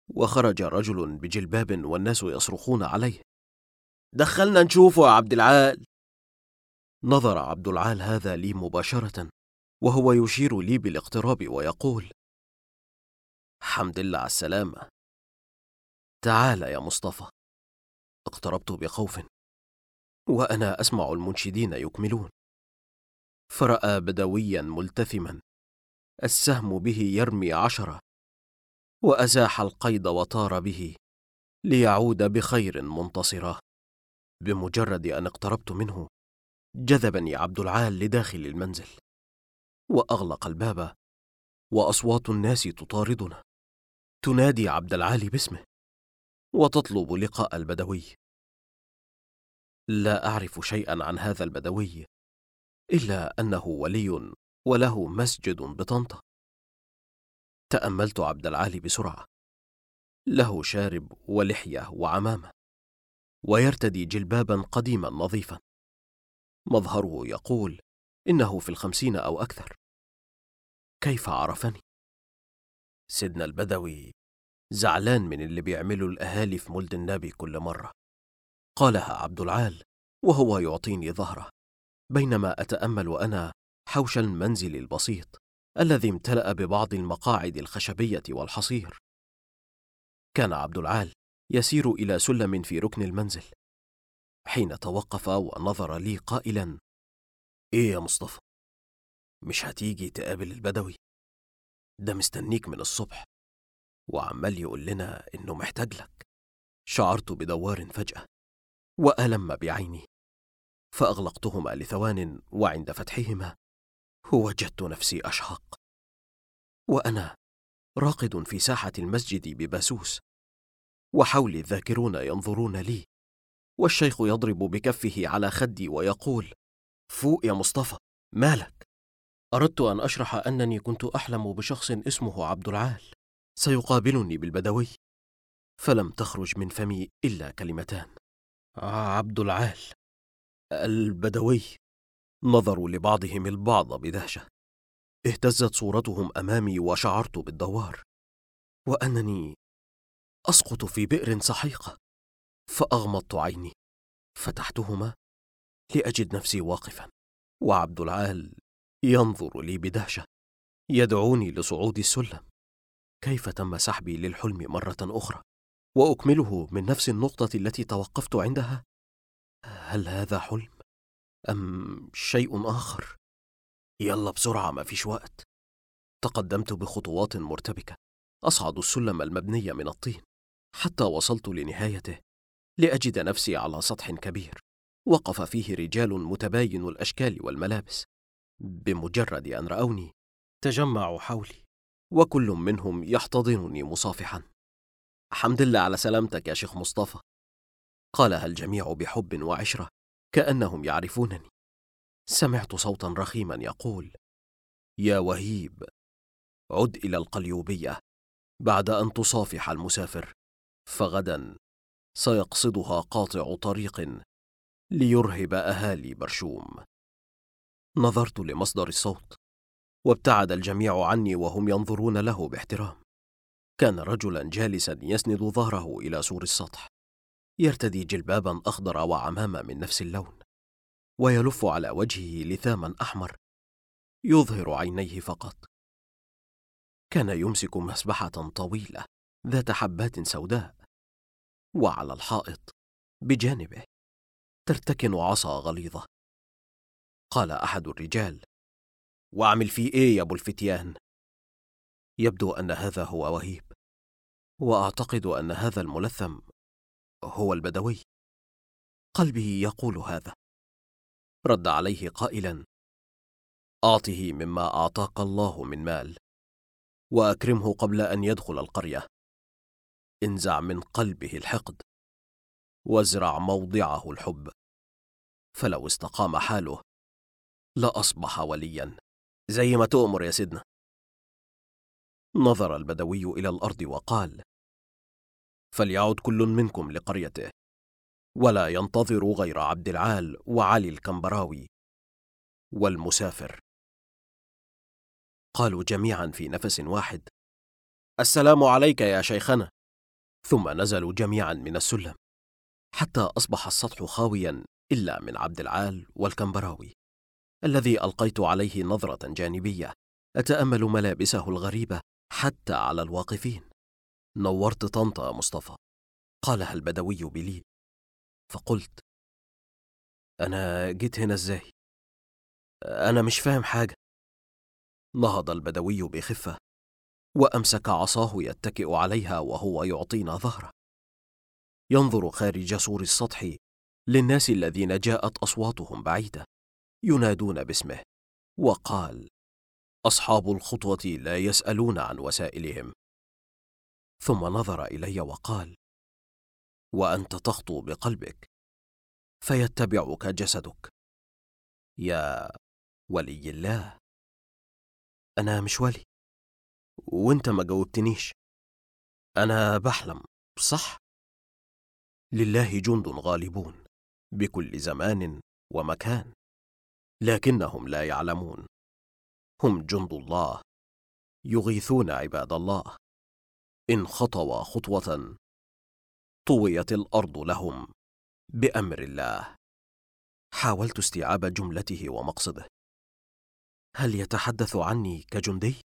وخرج رجل بجلباب والناس يصرخون عليه: دخلنا نشوفه يا عبد العال. نظر عبد العال هذا لي مباشرة وهو يشير لي بالاقتراب ويقول: حمد الله على السلامة. تعال يا مصطفى. اقتربت بخوف وأنا أسمع المنشدين يكملون: فرأى بدويا ملتثما السهم به يرمي 10 وأزاح القيد وطار به ليعود بخير منتصرا. بمجرد أن اقتربت منه جذبني عبد العال لداخل المنزل وأغلق الباب، وأصوات الناس تطاردنا تنادي عبد العال باسمه وتطلب لقاء البدوي. لا أعرف شيئا عن هذا البدوي إلا أنه ولي وله مسجد بطنطا. تأملت عبد العال بسرعة، له شارب ولحية وعمامة، ويرتدي جلبابا قديما نظيفا، مظهره يقول إنه في 50 أو أكثر. كيف عرفني؟ سيدنا البدوي زعلان من اللي بيعمله الأهالي في مولد النبي كل مرة، قالها عبد العال وهو يعطيني ظهره بينما أتأمل أنا حوش المنزل البسيط الذي امتلأ ببعض المقاعد الخشبية والحصير. كان عبد العال يسير إلى سلم في ركن المنزل حين توقف ونظر لي قائلا: إيه يا مصطفى، مش هتيجي تقابل البدوي؟ ده مستنيك من الصبح وعمال يقول لنا إنه محتاج لك. شعرت بدوار فجأة وألم بعيني، فأغلقتهما لثوان، وعند فتحهما وجدت نفسي أشهق وأنا راقد في ساحة المسجد بباسوس، وحولي الذاكرون ينظرون لي، والشيخ يضرب بكفه على خدي ويقول: فوق يا مصطفى، مالك؟ أردت أن أشرح أنني كنت أحلم بشخص اسمه عبد العال سيقابلني بالبدوي، فلم تخرج من فمي إلا كلمتان: عبد العال، البدوي. نظروا لبعضهم البعض بدهشة، اهتزت صورتهم أمامي وشعرت بالدوار وأنني أسقط في بئر سحيقة، فأغمضت عيني، فتحتهما لأجد نفسي واقفا وعبد العال ينظر لي بدهشة يدعوني لصعود السلم. كيف تم سحبي للحلم مرة أخرى وأكمله من نفس النقطة التي توقفت عندها؟ هل هذا حلم أم شيء آخر؟ يلا بسرعة، ما فيش وقت. تقدمت بخطوات مرتبكة أصعد السلم المبني من الطين حتى وصلت لنهايته، لأجد نفسي على سطح كبير وقف فيه رجال متباين الأشكال والملابس. بمجرد أن رأوني تجمعوا حولي وكل منهم يحتضنني مصافحا. حمد الله على سلامتك يا شيخ مصطفى، قالها الجميع بحب وعشرة كأنهم يعرفونني. سمعت صوتا رخيما يقول: يا وهيب، عد إلى القليوبية بعد أن تصافح المسافر، فغدا سيقصدها قاطع طريق ليرهب أهالي برشوم. نظرت لمصدر الصوت وابتعد الجميع عني وهم ينظرون له باحترام. كان رجلا جالسا يسند ظهره إلى سور السطح، يرتدي جلبابا أخضر وعمامة من نفس اللون، ويلف على وجهه لثاما أحمر يظهر عينيه فقط. كان يمسك مسبحة طويلة ذات حبات سوداء، وعلى الحائط بجانبه ترتكن عصا غليظة. قال أحد الرجال: وأعمل فيه إيه يا أبو الفتيان؟ يبدو أن هذا هو وهيب، وأعتقد أن هذا الملثم هو البدوي. قلبي يقول هذا. رد عليه قائلا: أعطه مما أعطاك الله من مال، وأكرمه قبل أن يدخل القرية. انزع من قلبه الحقد وازرع موضعه الحب، فلو استقام حاله لأصبح وليا زي ما تؤمر يا سيدنا. نظر البدوي إلى الأرض وقال: فليعد كل منكم لقريته، ولا ينتظر غير عبد العال وعلي الكمبراوي والمسافر. قالوا جميعا في نفس واحد: السلام عليك يا شيخنا. ثم نزلوا جميعا من السلم حتى أصبح السطح خاويا إلا من عبد العال والكمبراوي، الذي ألقيت عليه نظرة جانبية أتأمل ملابسه الغريبة حتى على الواقفين. نورت طنطا مصطفى، قالها البدوي بلي. فقلت: أنا جيت هنا إزاي؟ أنا مش فاهم حاجة. نهض البدوي بخفة وأمسك عصاه يتكئ عليها وهو يعطينا ظهره، ينظر خارج سور السطح للناس الذين جاءت أصواتهم بعيدة ينادون باسمه، وقال: أصحاب الخطوة لا يسألون عن وسائلهم. ثم نظر إلي وقال: وأنت تخطو بقلبك فيتبعك جسدك يا ولي الله. أنا مش ولي، وانت ما جاوبتنيش. أنا بحلم صح؟ لله جند غالبون بكل زمان ومكان، لكنهم لا يعلمون. هم جند الله يغيثون عباد الله، إن خطوا خطوة طويت الأرض لهم بأمر الله. حاولت استيعاب جملته ومقصده. هل يتحدث عني كجندي؟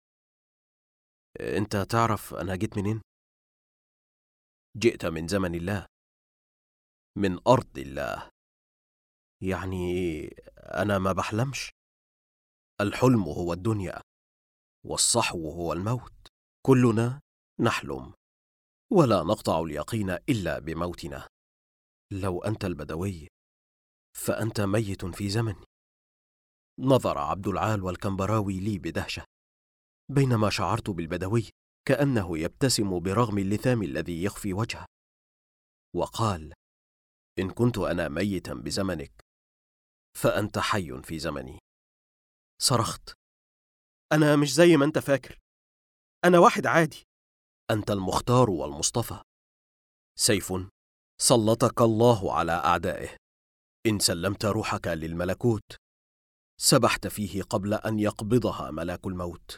أنت تعرف أنا جيت منين؟ جئت من زمن الله، من أرض الله. يعني أنا ما بحلمش؟ الحلم هو الدنيا والصحو هو الموت. كلنا نحلم ولا نقطع اليقين إلا بموتنا. لو أنت البدوي فأنت ميت في زمني. نظر عبد العال والكمبراوي لي بدهشة، بينما شعرت بالبدوي كأنه يبتسم برغم اللثام الذي يخفي وجهه، وقال: إن كنت أنا ميتا بزمنك فأنت حي في زمني. صرخت: أنا مش زي ما أنت فاكر، أنا واحد عادي. أنت المختار والمصطفى، سيف سلطك الله على أعدائه. إن سلمت روحك للملكوت سبحت فيه قبل أن يقبضها ملاك الموت.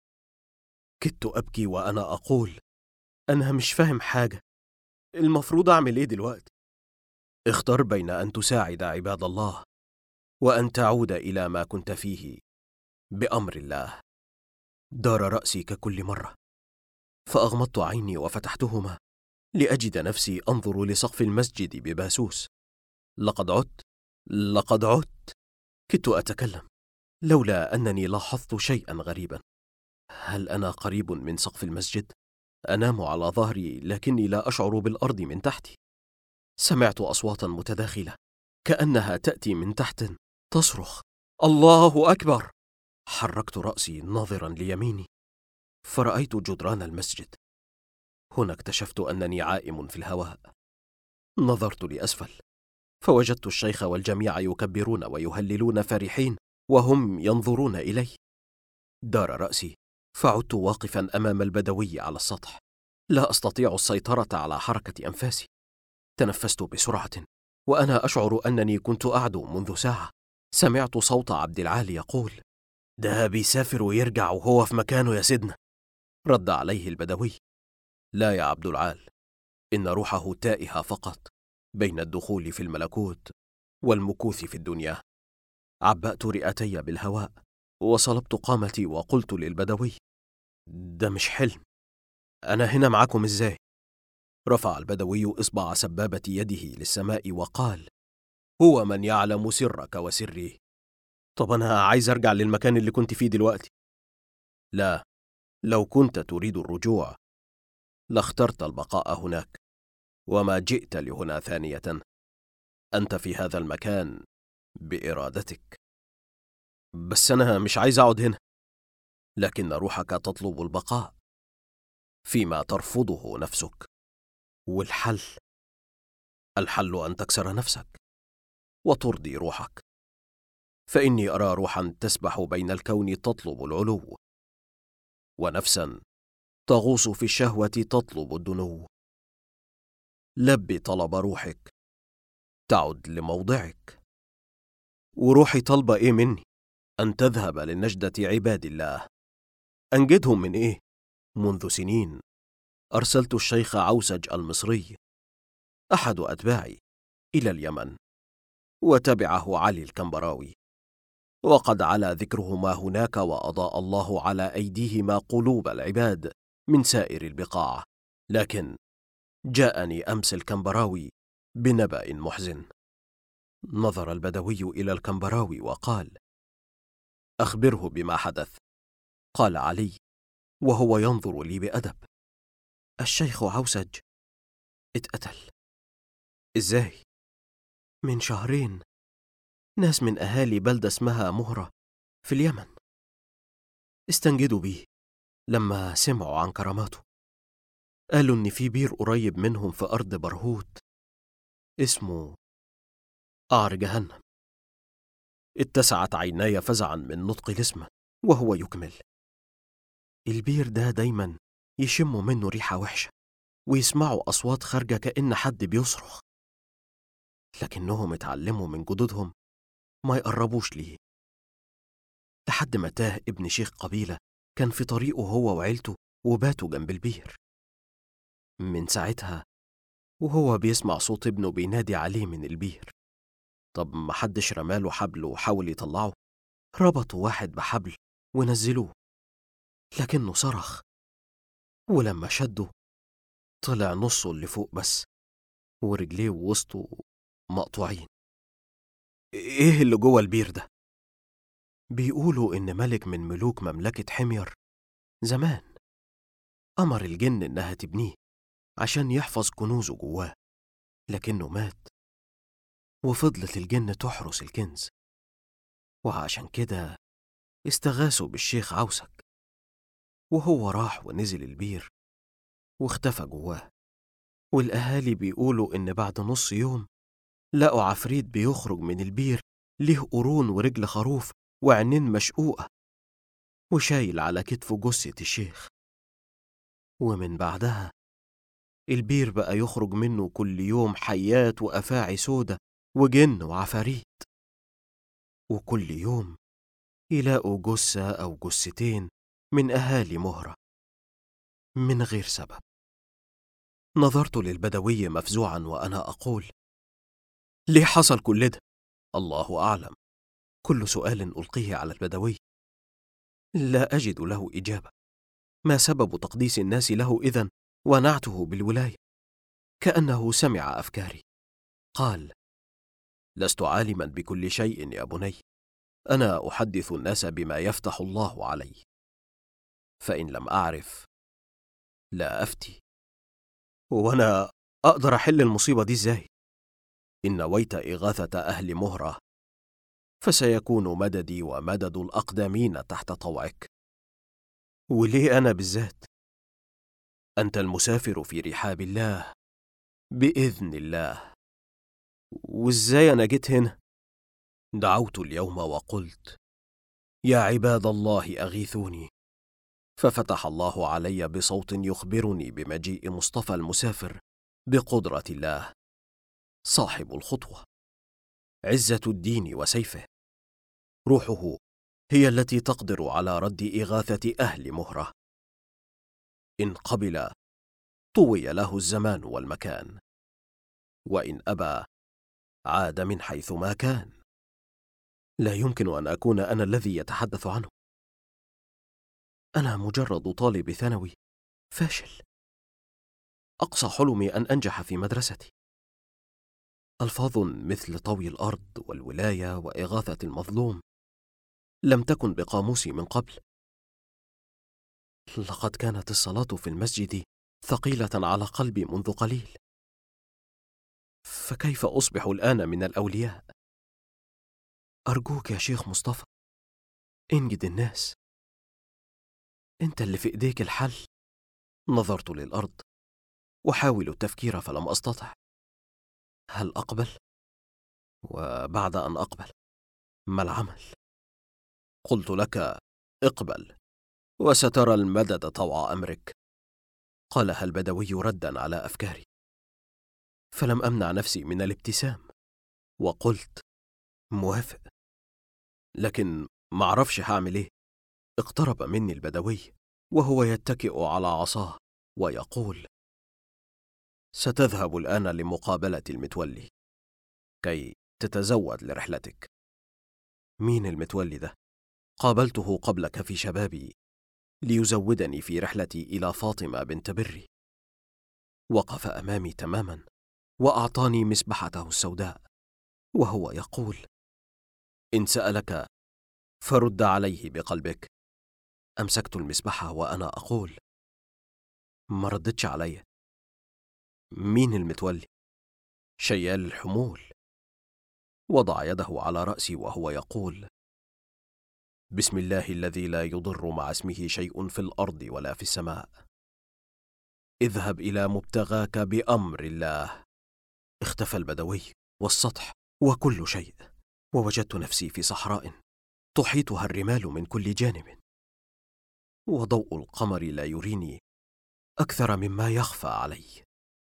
كدت أبكي وأنا أقول: أنا مش فاهم حاجة، المفروض أعمل إيه دلوقتي؟ اختر بين أن تساعد عباد الله وأن تعود إلى ما كنت فيه بأمر الله. دار رأسي ككل مرة، فأغمضت عيني وفتحتهما لأجد نفسي أنظر لسقف المسجد بباسوس. لقد عدت، لقد عدت. كدت أتكلم لولا أنني لاحظت شيئا غريبا. هل أنا قريب من سقف المسجد؟ أنام على ظهري لكني لا أشعر بالأرض من تحتي. سمعت أصواتا متداخلة كأنها تأتي من تحت تصرخ: الله أكبر! حركت رأسي ناظرا ليميني فرأيت جدران المسجد. هنا اكتشفت أنني عائم في الهواء. نظرت لأسفل فوجدت الشيخ والجميع يكبرون ويهللون فرحين وهم ينظرون إلي. دار رأسي فعدت واقفا أمام البدوي على السطح، لا أستطيع السيطرة على حركة أنفاسي. تنفست بسرعة وأنا أشعر أنني كنت أعدو منذ ساعة. سمعت صوت عبد العال يقول: ده بيسافر ويرجع وهو في مكانه يا سيدنا. رد عليه البدوي: لا يا عبد العال، إن روحه تائهة فقط بين الدخول في الملكوت والمكوث في الدنيا. عبأت رئتي بالهواء وصلبت قامتي وقلت للبدوي: ده مش حلم، أنا هنا معاكم إزاي؟ رفع البدوي إصبع سبابة يده للسماء وقال: هو من يعلم سرك وسري. طب أنا عايز أرجع للمكان اللي كنت فيه دلوقتي. لا، لو كنت تريد الرجوع لاخترت البقاء هناك وما جئت لهنا ثانية. أنت في هذا المكان بإرادتك. بس أنا مش عايز أقعد هنا. لكن روحك تطلب البقاء فيما ترفضه نفسك. والحل، الحل أن تكسر نفسك وترضي روحك. فإني أرى روحا تسبح بين الكون تطلب العلو، ونفسا تغوص في الشهوة تطلب الدنو. لبي طلب روحك تعد لموضعك. وروحي طلبة إيه مني؟ أن تذهب للنجدة عباد الله. أنجدهم من إيه؟ منذ سنين أرسلت الشيخ عوسج المصري أحد أتباعي إلى اليمن، وتبعه علي الكنبراوي، وقد علا ذكرهما هناك، وأضاء الله على أيديهما قلوب العباد من سائر البقاع. لكن جاءني أمس الكنبراوي بنبأ محزن. نظر البدوي إلى الكنبراوي وقال: أخبره بما حدث. قال علي وهو ينظر لي بأدب: الشيخ عوسج اتقتل. إزاي؟ من شهرين ناس من أهالي بلدة اسمها مهرة في اليمن استنجدوا بيه لما سمعوا عن كراماته. قالوا إن في بير قريب منهم في أرض برهوت اسمه قعر جهنم. اتسعت عيناي فزعا من نطق الاسم وهو يكمل: البير ده دايما يشموا منه ريحة وحشة ويسمعوا أصوات خارجة كأن حد بيصرخ، لكنهم اتعلموا من جدودهم ما يقربوش ليه، لحد ما تاه ابن شيخ قبيلة كان في طريقه هو وعيلته وباتوا جنب البير. من ساعتها وهو بيسمع صوت ابنه بينادي عليه من البير. طب محدش رماله حبل وحاول يطلعه؟ ربطوا واحد بحبل ونزلوه، لكنه صرخ، ولما شده طلع نصه اللي فوق بس، ورجليه ووسطه مقطوعين. ايه اللي جوه البير ده؟ بيقولوا إن ملك من ملوك مملكة حمير زمان أمر الجن إنها تبنيه عشان يحفظ كنوزه جواه، لكنه مات وفضلت الجن تحرس الكنز، وعشان كده استغاثوا بالشيخ عوسك، وهو راح ونزل البير واختفى جواه. والأهالي بيقولوا إن بعد نص يوم لقوا عفريت بيخرج من البير ليه قرون ورجل خروف وعينين مشقوقة، وشايل على كتفه جثة الشيخ. ومن بعدها البير بقى يخرج منه كل يوم حيات وأفاعي سودة وجن وعفاريت، وكل يوم يلاقوا جثة أو جثتين من أهالي مهرة من غير سبب. نظرت للبدوي مفزوعا وأنا أقول: ليه حصل كل ده؟ الله أعلم. كل سؤال ألقيه على البدوي لا أجد له إجابة. ما سبب تقديس الناس له إذن ونعته بالولاية؟ كأنه سمع أفكاري. قال: لست عالما بكل شيء يا بني، أنا أحدث الناس بما يفتح الله علي، فإن لم أعرف لا أفتي. وأنا أقدر أحل المصيبة دي إزاي؟ إن نويت إغاثة أهل مهرة فسيكون مددي ومدد الأقدمين تحت طوعك. وليه أنا بالذات؟ أنت المسافر في رحاب الله بإذن الله. وإزاي أنا جيت هنا؟ دعوت اليوم وقلت: يا عباد الله أغيثوني، ففتح الله علي بصوت يخبرني بمجيء مصطفى المسافر بقدرة الله، صاحب الخطوة، عزة الدين وسيفه. روحه هي التي تقدر على رد إغاثة أهل مهرة. إن قبل طوي له الزمان والمكان، وإن أبى عاد من حيث ما كان. لا يمكن أن أكون أنا الذي يتحدث عنه. أنا مجرد طالب ثانوي فاشل، أقصى حلمي أن أنجح في مدرستي. ألفاظ مثل طوي الأرض والولاية وإغاثة المظلوم لم تكن بقاموسي من قبل. لقد كانت الصلاة في المسجد ثقيلة على قلبي منذ قليل، فكيف أصبح الآن من الأولياء؟ أرجوك يا شيخ مصطفى، انجد الناس، أنت اللي في إيديك الحل. نظرت للأرض وحاول التفكير فلم أستطع. هل أقبل؟ وبعد أن أقبل ما العمل؟ قلت لك: اقبل وسترى المدد طوع أمرك. قالها البدوي ردا على أفكاري، فلم أمنع نفسي من الابتسام وقلت: موافق، لكن معرفش هعمل إيه. اقترب مني البدوي وهو يتكئ على عصاه ويقول: ستذهب الآن لمقابلة المتولي كي تتزود لرحلتك. مين المتولي ده؟ قابلته قبلك في شبابي ليزودني في رحلتي إلى فاطمة بنت بري. وقف أمامي تماما وأعطاني مسبحته السوداء وهو يقول: إن سألك فرد عليه بقلبك. أمسكت المسبحة وأنا أقول: ما ردتش علي. مين المتولي؟ شيال الحمول. وضع يده على رأسي وهو يقول: بسم الله الذي لا يضر مع اسمه شيء في الأرض ولا في السماء. اذهب إلى مبتغاك بأمر الله. اختفى البدوي والسطح وكل شيء، ووجدت نفسي في صحراء تحيطها الرمال من كل جانب، وضوء القمر لا يريني أكثر مما يخفى علي.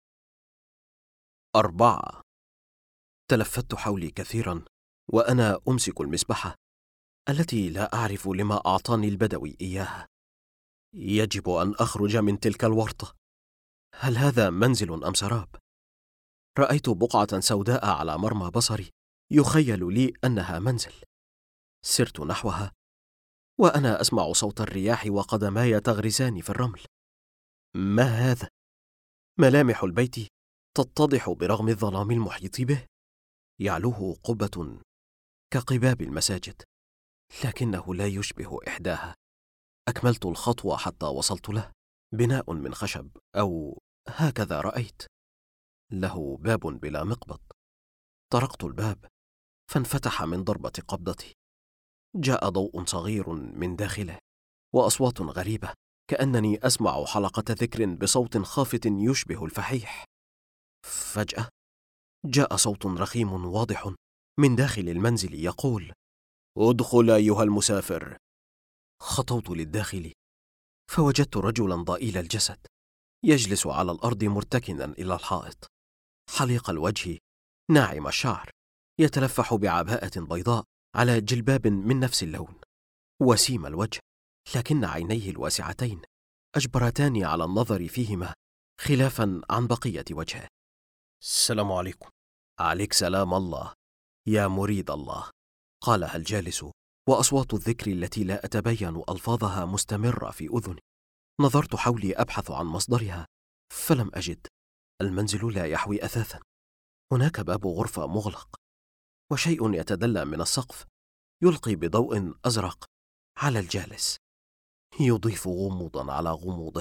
4. تلفت حولي كثيرا وأنا أمسك المسبحة التي لا أعرف لما أعطاني البدوي إياها. يجب أن أخرج من تلك الورطة. هل هذا منزل أم سراب؟ رأيت بقعة سوداء على مرمى بصري يخيل لي أنها منزل. سرت نحوها وأنا أسمع صوت الرياح وقدماي تغرسان في الرمل. ما هذا؟ ملامح البيت تتضح برغم الظلام المحيط به. يعلوه قبة كقباب المساجد، لكنه لا يشبه إحداها. أكملت الخطوة حتى وصلت له. بناء من خشب، أو هكذا رأيت. له باب بلا مقبض. طرقت الباب فانفتح من ضربة قبضتي. جاء ضوء صغير من داخله وأصوات غريبة، كأنني أسمع حلقة ذكر بصوت خافت يشبه الفحيح. فجأة جاء صوت رخيم واضح من داخل المنزل يقول: ادخل أيها المسافر. خطوت للداخل فوجدت رجلا ضئيل الجسد يجلس على الأرض مرتكنا إلى الحائط، حليق الوجه، ناعم الشعر، يتلفح بعباءة بيضاء على جلباب من نفس اللون، وسيم الوجه، لكن عينيه الواسعتين أجبرتاني على النظر فيهما خلافا عن بقية وجهه. السلام عليكم. عليك سلام الله يا مريد الله، قالها الجالس، وأصوات الذكر التي لا أتبين ألفاظها مستمرة في أذني. نظرت حولي أبحث عن مصدرها فلم أجد. المنزل لا يحوي أثاثا. هناك باب غرفة مغلق وشيء يتدلى من السقف يلقي بضوء أزرق على الجالس، يضيف غموضا على غموضه.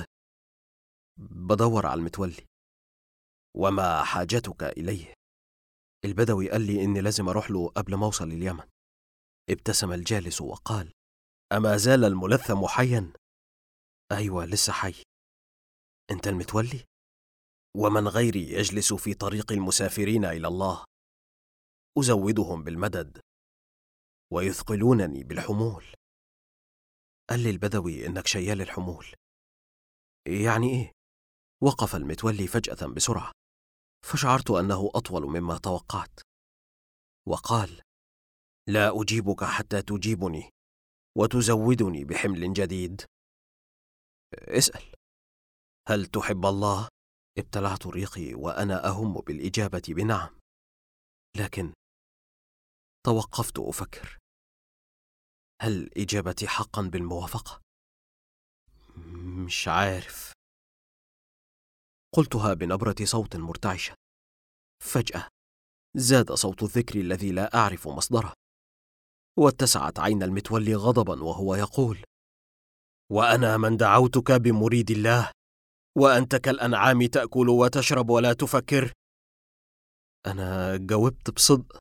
بدور على المتولي. وما حاجتك إليه؟ البدوي قال لي إني لازم أروح له قبل ما أوصل اليمن. ابتسم الجالس وقال: أما زال الملثم حيا؟ أيوة لسه حي. أنت المتولي؟ ومن غيري يجلس في طريق المسافرين إلى الله، أزودهم بالمدد ويثقلونني بالحمول. قال لي البدوي إنك شيال الحمول. يعني إيه؟ وقف المتولي فجأة بسرعة، فشعرت أنه أطول مما توقعت، وقال: لا أجيبك حتى تجيبني وتزودني بحمل جديد. اسأل. هل تحب الله؟ ابتلعت ريقي وأنا أهم بالإجابة بنعم، لكن توقفت أفكر. هل إجابتي حقا بالموافقة؟ مش عارف، قلتها بنبرة صوت مرتعشة. فجأة زاد صوت الذكر الذي لا أعرف مصدره، واتسعت عين المتولي غضبا وهو يقول: وأنا من دعوتك بمريد الله وأنت كالأنعام تأكل وتشرب ولا تفكر؟ أنا جاوبت بصدق،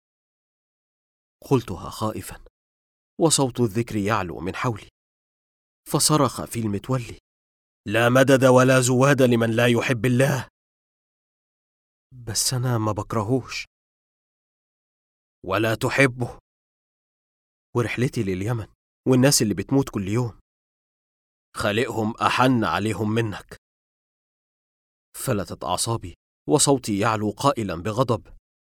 قلتها خائفا، وصوت الذكر يعلو من حولي. فصرخ في المتولي: لا مدد ولا زواد لمن لا يحب الله. بس أنا ما بكرهوش ولا تحبه، ورحلتي لليمن والناس اللي بتموت كل يوم خالقهم أحن عليهم منك. فلتت أعصابي وصوتي يعلو قائلا بغضب: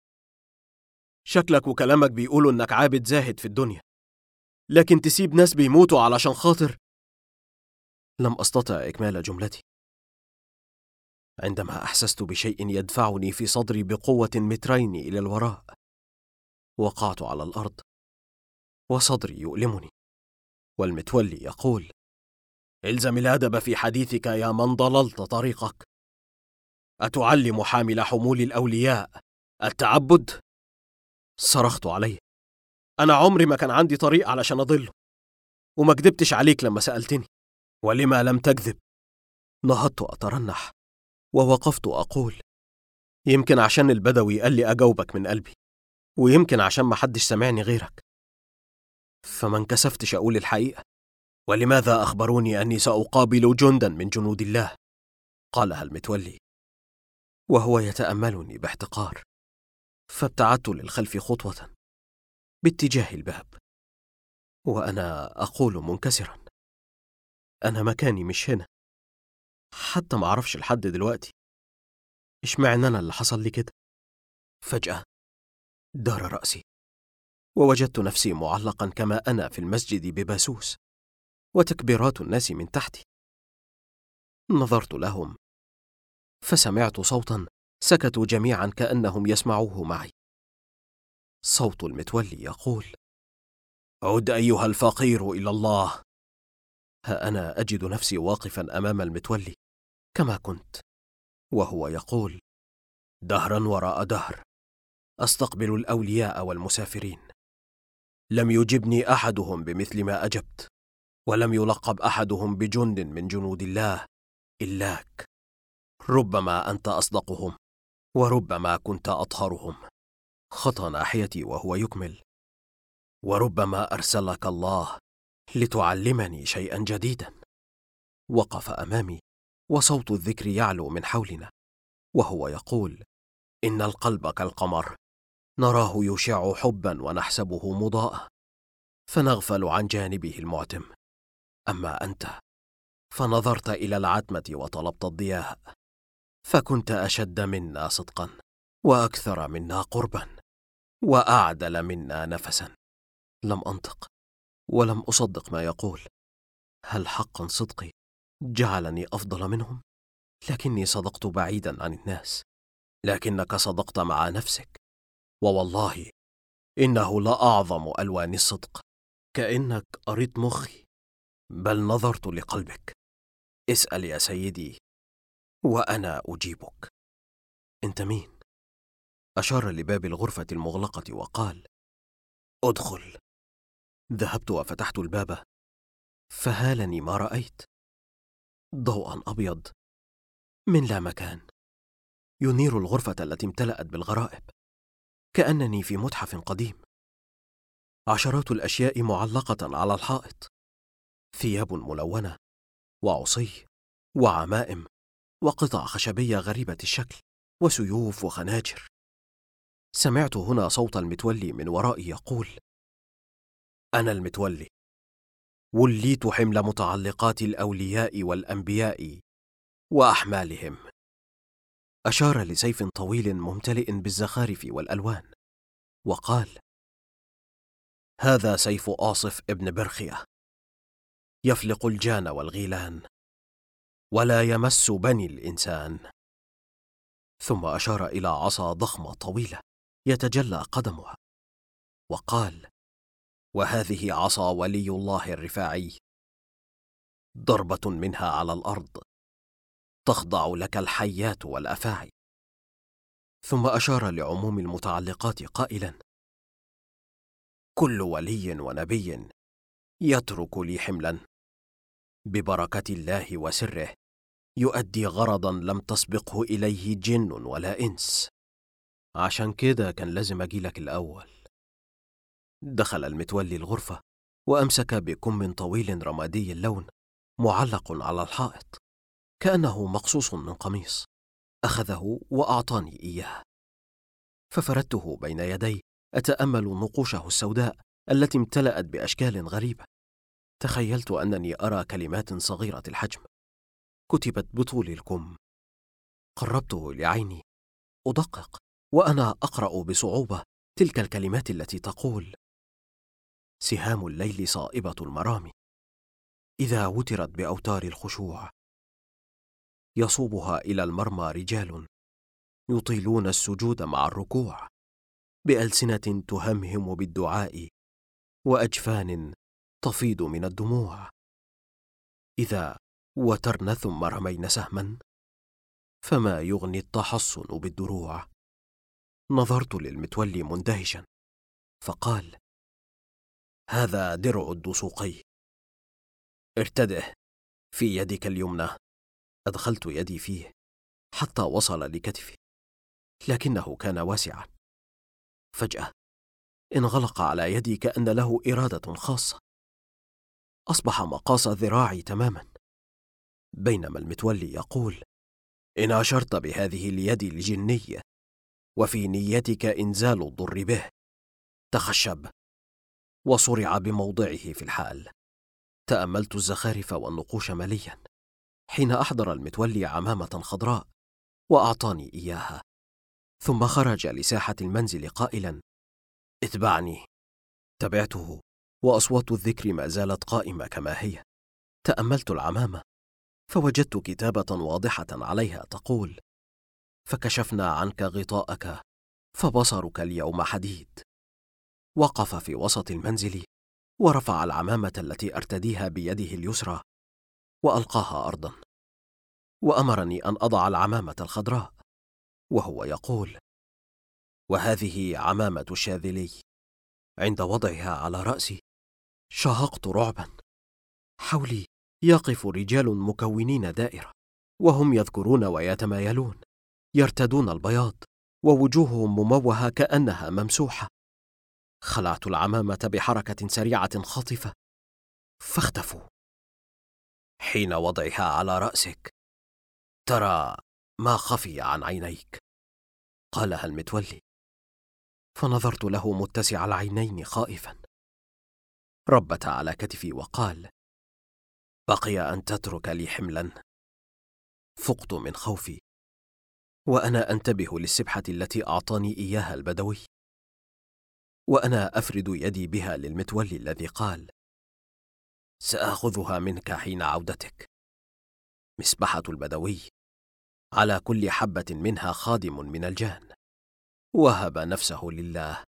شكلك وكلامك بيقولوا إنك عابد زاهد في الدنيا، لكن تسيب ناس بيموتوا علشان خاطر. لم أستطع إكمال جملتي عندما أحسست بشيء يدفعني في صدري بقوة مترين إلى الوراء. وقعت على الأرض وصدري يؤلمني، والمتولي يقول: الزم الأدب في حديثك يا من ضللت طريقك. أتعلم حامل حمول الأولياء التعبد؟ صرخت عليه: أنا عمري ما كان عندي طريق علشان أضله، وما كدبتش عليك لما سألتني. ولما لم تكذب؟ نهضت أترنح ووقفت أقول: يمكن عشان البدوي قال لي أجاوبك من قلبي، ويمكن عشان ما حدش سمعني غيرك، فما انكسفتش أقول الحقيقة. ولماذا أخبروني أني سأقابل جندا من جنود الله؟ قالها المتولي وهو يتأملني باحتقار. فابتعدت للخلف خطوة باتجاه الباب، وأنا أقول منكسرا: أنا مكاني مش هنا، حتى ما أعرفش لحد دلوقتي إشمعنى أنا اللي حصل لي كده. فجأة دار رأسي، ووجدت نفسي معلقا كما أنا في المسجد بباسوس، وتكبيرات الناس من تحتي. نظرت لهم فسمعت صوتا سكتوا جميعا كأنهم يسمعوه معي. صوت المتولي يقول: عد أيها الفقير إلى الله. ها أنا أجد نفسي واقفا أمام المتولي كما كنت، وهو يقول: دهرا وراء دهر أستقبل الأولياء والمسافرين. لم يجبني أحدهم بمثل ما أجبت، ولم يلقب أحدهم بجند من جنود الله إلاك. ربما أنت أصدقهم، وربما كنت أطهرهم. خطى ناحيتي وهو يكمل: وربما أرسلك الله لتعلمني شيئا جديدا. وقف أمامي وصوت الذكر يعلو من حولنا، وهو يقول: إن القلب كالقمر، نراه يشع حبا ونحسبه مضاء، فنغفل عن جانبه المعتم. أما أنت فنظرت إلى العتمة وطلبت الضياء، فكنت أشد منا صدقا، وأكثر منا قربا، وأعدل منا نفسا. لم أنطق ولم أصدق ما يقول. هل حقا صدقي جعلني أفضل منهم؟ لكني صدقت بعيدا عن الناس، لكنك صدقت مع نفسك، ووالله إنه لأعظم ألوان الصدق. كأنك قريت مخي، بل نظرت لقلبك. اسأل يا سيدي وأنا أجيبك. أنت مين؟ أشار لباب الغرفة المغلقة وقال: ادخل. ذهبت وفتحت الباب، فهالني ما رأيت: ضوءا أبيض من لا مكان ينير الغرفة التي امتلأت بالغرائب، كأنني في متحف قديم. عشرات الأشياء معلقة على الحائط: ثياب ملونة، وعصي، وعمائم، وقطع خشبية غريبة الشكل، وسيوف وخناجر. سمعت هنا صوت المتولي من ورائي يقول: أنا المتولي، وليت حمل متعلقات الأولياء والأنبياء وأحمالهم. أشار لسيف طويل ممتلئ بالزخارف والألوان، وقال: هذا سيف آصف ابن برخية، يفلق الجان والغيلان، ولا يمس بني الإنسان. ثم أشار إلى عصا ضخمة طويلة يتجلى قدمها، وقال: وهذه عصا ولي الله الرفاعي، ضربة منها على الأرض تخضع لك الحيات والأفاعي. ثم أشار لعموم المتعلقات قائلا: كل ولي ونبي يترك لي حملا ببركة الله وسره، يؤدي غرضا لم تسبقه إليه جن ولا إنس. عشان كده كان لازم أجيلك الأول. دخل المتولي الغرفة وأمسك بكم طويل رمادي اللون معلق على الحائط كأنه مقصوص من قميص. أخذه وأعطاني إياه، ففردته بين يدي أتأمل نقوشه السوداء التي امتلأت بأشكال غريبة. تخيلت أنني أرى كلمات صغيرة الحجم كتبت بطول الكم. قربته لعيني أدقق، وأنا أقرأ بصعوبة تلك الكلمات التي تقول: سهام الليل صائبة المرام، إذا وترت بأوتار الخشوع، يصوبها إلى المرمى رجال يطيلون السجود مع الركوع، بألسنة تهمهم بالدعاء وأجفان تفيض من الدموع. إذا وترن ثم رمين سهما، فما يغني التحصن بالدروع. نظرت للمتولي مندهشا، فقال: هذا درع الدسوقي، ارتده في يدك اليمنى. أدخلت يدي فيه حتى وصل لكتفي، لكنه كان واسعا. فجأة انغلق على يدي كأن له إرادة خاصة، أصبح مقاس ذراعي تماما، بينما المتولي يقول: إن أشرت بهذه اليد الجنية وفي نيتك إنزال الضر به، تخشب. وصرع بموضعه في الحال. تأملت الزخارف والنقوش مليا حين أحضر المتولي عمامة خضراء وأعطاني إياها، ثم خرج لساحة المنزل قائلا: اتبعني. تبعته، وأصوات الذكر ما زالت قائمة كما هي. تأملت العمامة فوجدت كتابة واضحة عليها تقول: فكشفنا عنك غطاءك فبصرك اليوم حديد. وقف في وسط المنزل ورفع العمامة التي أرتديها بيده اليسرى وألقاها أرضا، وأمرني أن أضع العمامة الخضراء، وهو يقول: وهذه عمامة الشاذلي. عند وضعها على رأسي شهقت رعبا. حولي يقف رجال مكونين دائرة، وهم يذكرون ويتمايلون، يرتدون البياض ووجوههم مموهة كأنها ممسوحة. خلعت العمامة بحركة سريعة خاطفة فاختفوا. حين وضعها على رأسك ترى ما خفي عن عينيك، قالها المتولي، فنظرت له متسع العينين خائفا. ربت على كتفي وقال: بقي أن تترك لي حملا. فقت من خوفي وأنا أنتبه للسبحة التي أعطاني إياها البدوي، وأنا أفرد يدي بها للمتولي الذي قال: سآخذها منك حين عودتك. مسبحة البدوي على كل حبة منها خادم من الجان، وهب نفسه لله.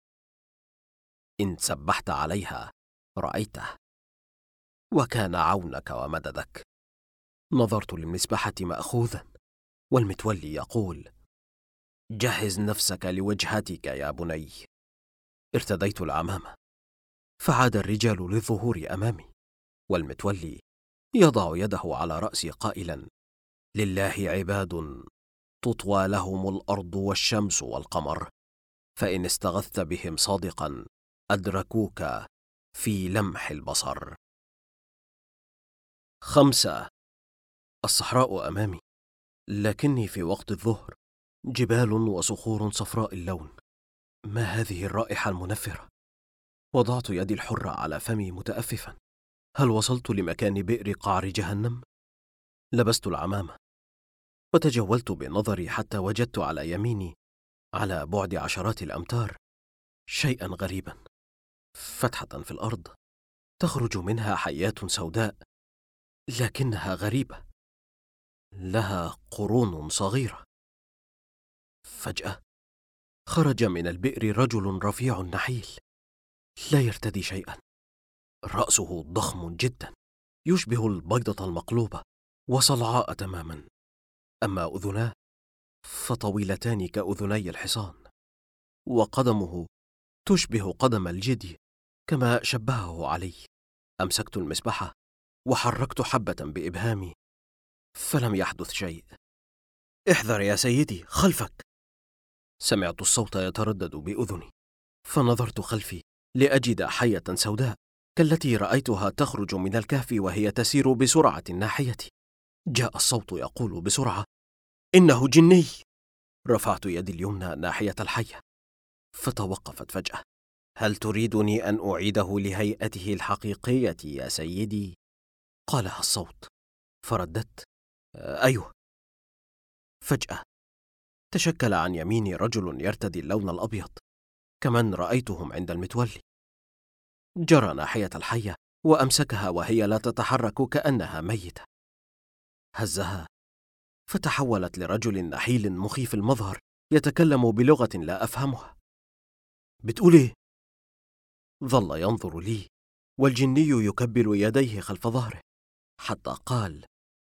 إن سبحت عليها رأيته، وكان عونك ومددك. نظرت للمسبحة مأخوذا والمتولي يقول: جهز نفسك لوجهتك يا بني. ارتديت العمامة فعاد الرجال للظهور أمامي، والمتولي يضع يده على رأسي قائلا: لله عباد تطوى لهم الأرض والشمس والقمر، فإن استغثت بهم صادقا أدركوك في لمح البصر. 5. الصحراء أمامي، لكني في وقت الظهر. جبال وصخور صفراء اللون. ما هذه الرائحة المنفرة؟ وضعت يدي الحرة على فمي متأففا. هل وصلت لمكان بئر قعر جهنم؟ لبست العمامة وتجولت بنظري حتى وجدت على يميني، على بعد عشرات الأمتار، شيئا غريبا. فتحة في الأرض تخرج منها حيات سوداء، لكنها غريبة، لها قرون صغيرة. فجأة خرج من البئر رجل رفيع نحيل، لا يرتدي شيئا. رأسه ضخم جدا، يشبه البيضة المقلوبة، وصلعاء تماما. أما أذناه فطويلتان كأذني الحصان، وقدمه تشبه قدم الجدي كما شبهه علي. أمسكت المسبحة وحركت حبة بإبهامي، فلم يحدث شيء. احذر يا سيدي، خلفك. سمعت الصوت يتردد بأذني، فنظرت خلفي لأجد حية سوداء كالتي رأيتها تخرج من الكهف وهي تسير بسرعة ناحيتي. جاء الصوت يقول بسرعة: إنه جني. رفعت يدي اليمنى ناحية الحية فتوقفت فجأة. هل تريدني أن أعيده لهيئته الحقيقية يا سيدي؟ قالها الصوت، فرددت: أيوه. فجأة تشكل عن يميني رجل يرتدي اللون الأبيض، كمن رأيتهم عند المتولي. جرى ناحية الحية وأمسكها وهي لا تتحرك كأنها ميتة. هزها فتحولت لرجل نحيل مخيف المظهر يتكلم بلغة لا أفهمها. بتقول إيه؟ ظل ينظر لي والجني يكبل يديه خلف ظهره حتى قال: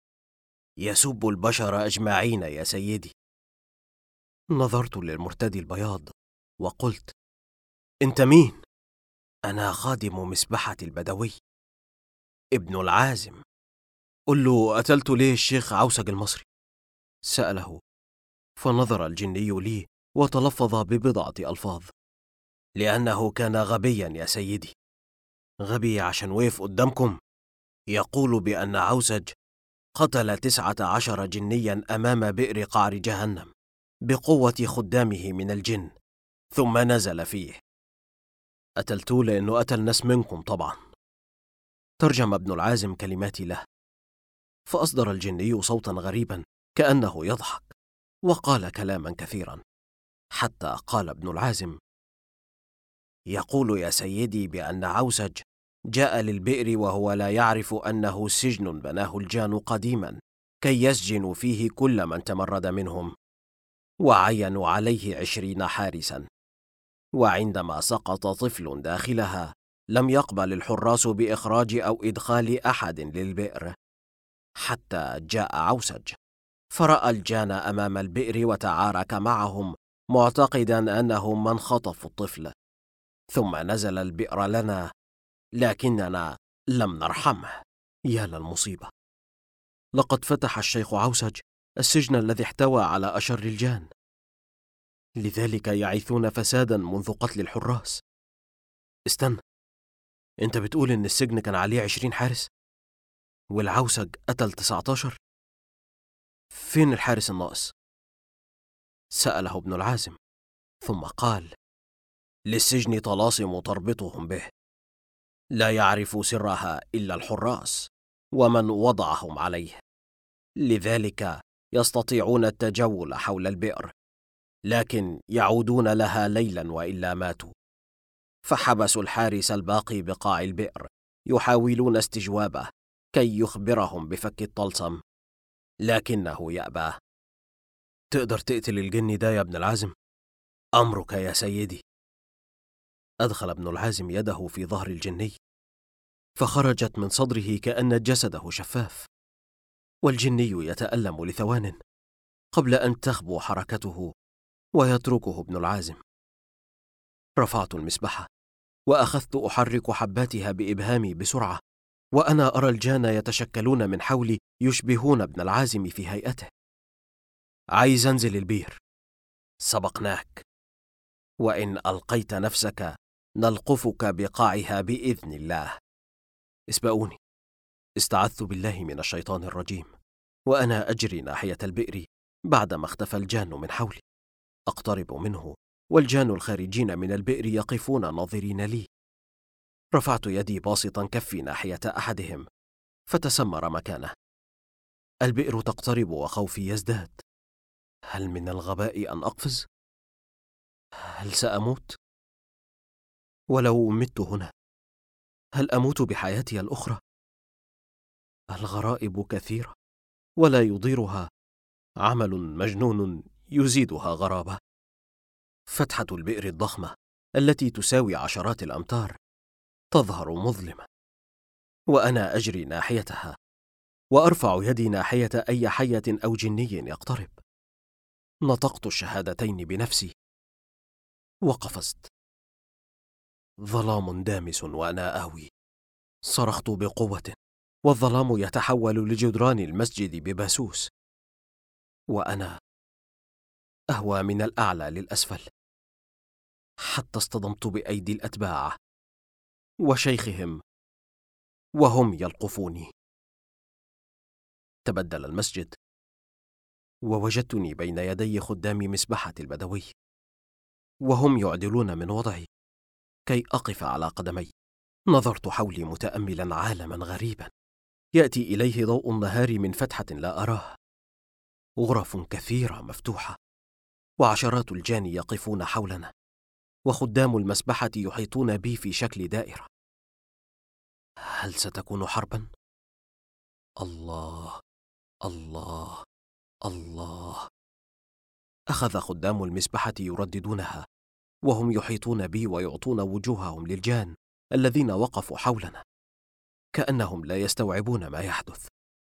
يسب البشر أجمعين يا سيدي. نظرت للمرتدي البياض وقلت: أنت مين؟ أنا خادم مسبحة البدوي ابن العازم. قل له: قتلت ليه الشيخ عوسج المصري؟ سأله، فنظر الجني لي وتلفظ ببضعة ألفاظ: لأنه كان غبيا يا سيدي. غبي عشان وقف قدامكم يقول بأن عوسج قتل 19 جنيا أمام بئر قعر جهنم بقوة خدامه من الجن، ثم نزل فيه. قتلتوه لأنه قتل ناس منكم طبعا. ترجم ابن العازم كلماتي له، فأصدر الجني صوتا غريبا كأنه يضحك، وقال كلاما كثيرا، حتى قال ابن العازم: يقول يا سيدي بأن عوسج جاء للبئر وهو لا يعرف أنه سجن بناه الجان قديما كي يسجنوا فيه كل من تمرد منهم، وعينوا عليه 20 حارسا، وعندما سقط طفل داخلها لم يقبل الحراس بإخراج أو إدخال أحد للبئر، حتى جاء عوسج فرأى الجان أمام البئر وتعارك معهم معتقدا أنهم من خطفوا الطفل، ثم نزل البئر لنا لكننا لم نرحمه. يا للمصيبة، لقد فتح الشيخ عوسج السجن الذي احتوى على أشر الجان، لذلك يعيثون فسادا منذ قتل الحراس. استنى، انت بتقول ان السجن كان عليه 20 حارس والعوسج قتل 19؟ فين الحارس الناقص؟ سأله ابن العازم، ثم قال: للسجن طلاسم تربطهم به، لا يعرف سرها إلا الحراس ومن وضعهم عليه، لذلك يستطيعون التجول حول البئر، لكن يعودون لها ليلا وإلا ماتوا. فحبسوا الحارس الباقي بقاع البئر يحاولون استجوابه كي يخبرهم بفك الطلسم، لكنه يأبى. تقدر تقتل الجن ده يا ابن العازم؟ أمرك يا سيدي. أدخل ابن العازم يده في ظهر الجني، فخرجت من صدره كأن جسده شفاف، والجني يتألم لثوان قبل أن تخبو حركته ويتركه ابن العازم. رفعت المسبحة وأخذت أحرك حباتها بإبهامي بسرعة، وأنا أرى الجان يتشكلون من حولي يشبهون ابن العازم في هيئته. عايز أنزل البير، سبقناك، وإن ألقيت نفسك نلقفك بقاعها بإذن الله. اسبقوني. استعذت بالله من الشيطان الرجيم وأنا أجري ناحية البئر بعدما اختفى الجان من حولي. أقترب منه والجان الخارجين من البئر يقفون ناظرين لي. رفعت يدي باسطا كفي ناحية أحدهم فتسمر مكانه. البئر تقترب وخوفي يزداد. هل من الغباء أن أقفز؟ هل سأموت؟ ولو مت هنا هل أموت بحياتي الأخرى؟ الغرائب كثيرة ولا يضيرها عمل مجنون يزيدها غرابة. فتحة البئر الضخمة التي تساوي عشرات الأمتار تظهر مظلمة، وأنا أجري ناحيتها وأرفع يدي ناحية أي حية أو جني يقترب. نطقت الشهادتين بنفسي وقفزت. ظلام دامس وأنا آوي. صرخت بقوة والظلام يتحول لجدران المسجد بباسوس، وأنا أهوى من الأعلى للأسفل حتى اصطدمت بأيدي الأتباع وشيخهم وهم يلقفوني. تبدل المسجد ووجدتني بين يدي خدام مسبحة البدوي وهم يعدلون من وضعي كي أقف على قدمي. نظرت حولي متأملا عالما غريبا يأتي إليه ضوء النهار من فتحة لا أراه. غرف كثيرة مفتوحة وعشرات الجان يقفون حولنا، وخدام المسبحة يحيطون بي في شكل دائرة. هل ستكون حربا؟ الله الله، الله. أخذ خدام المسبحة يرددونها وهم يحيطون بي ويعطون وجوههم للجان الذين وقفوا حولنا كأنهم لا يستوعبون ما يحدث.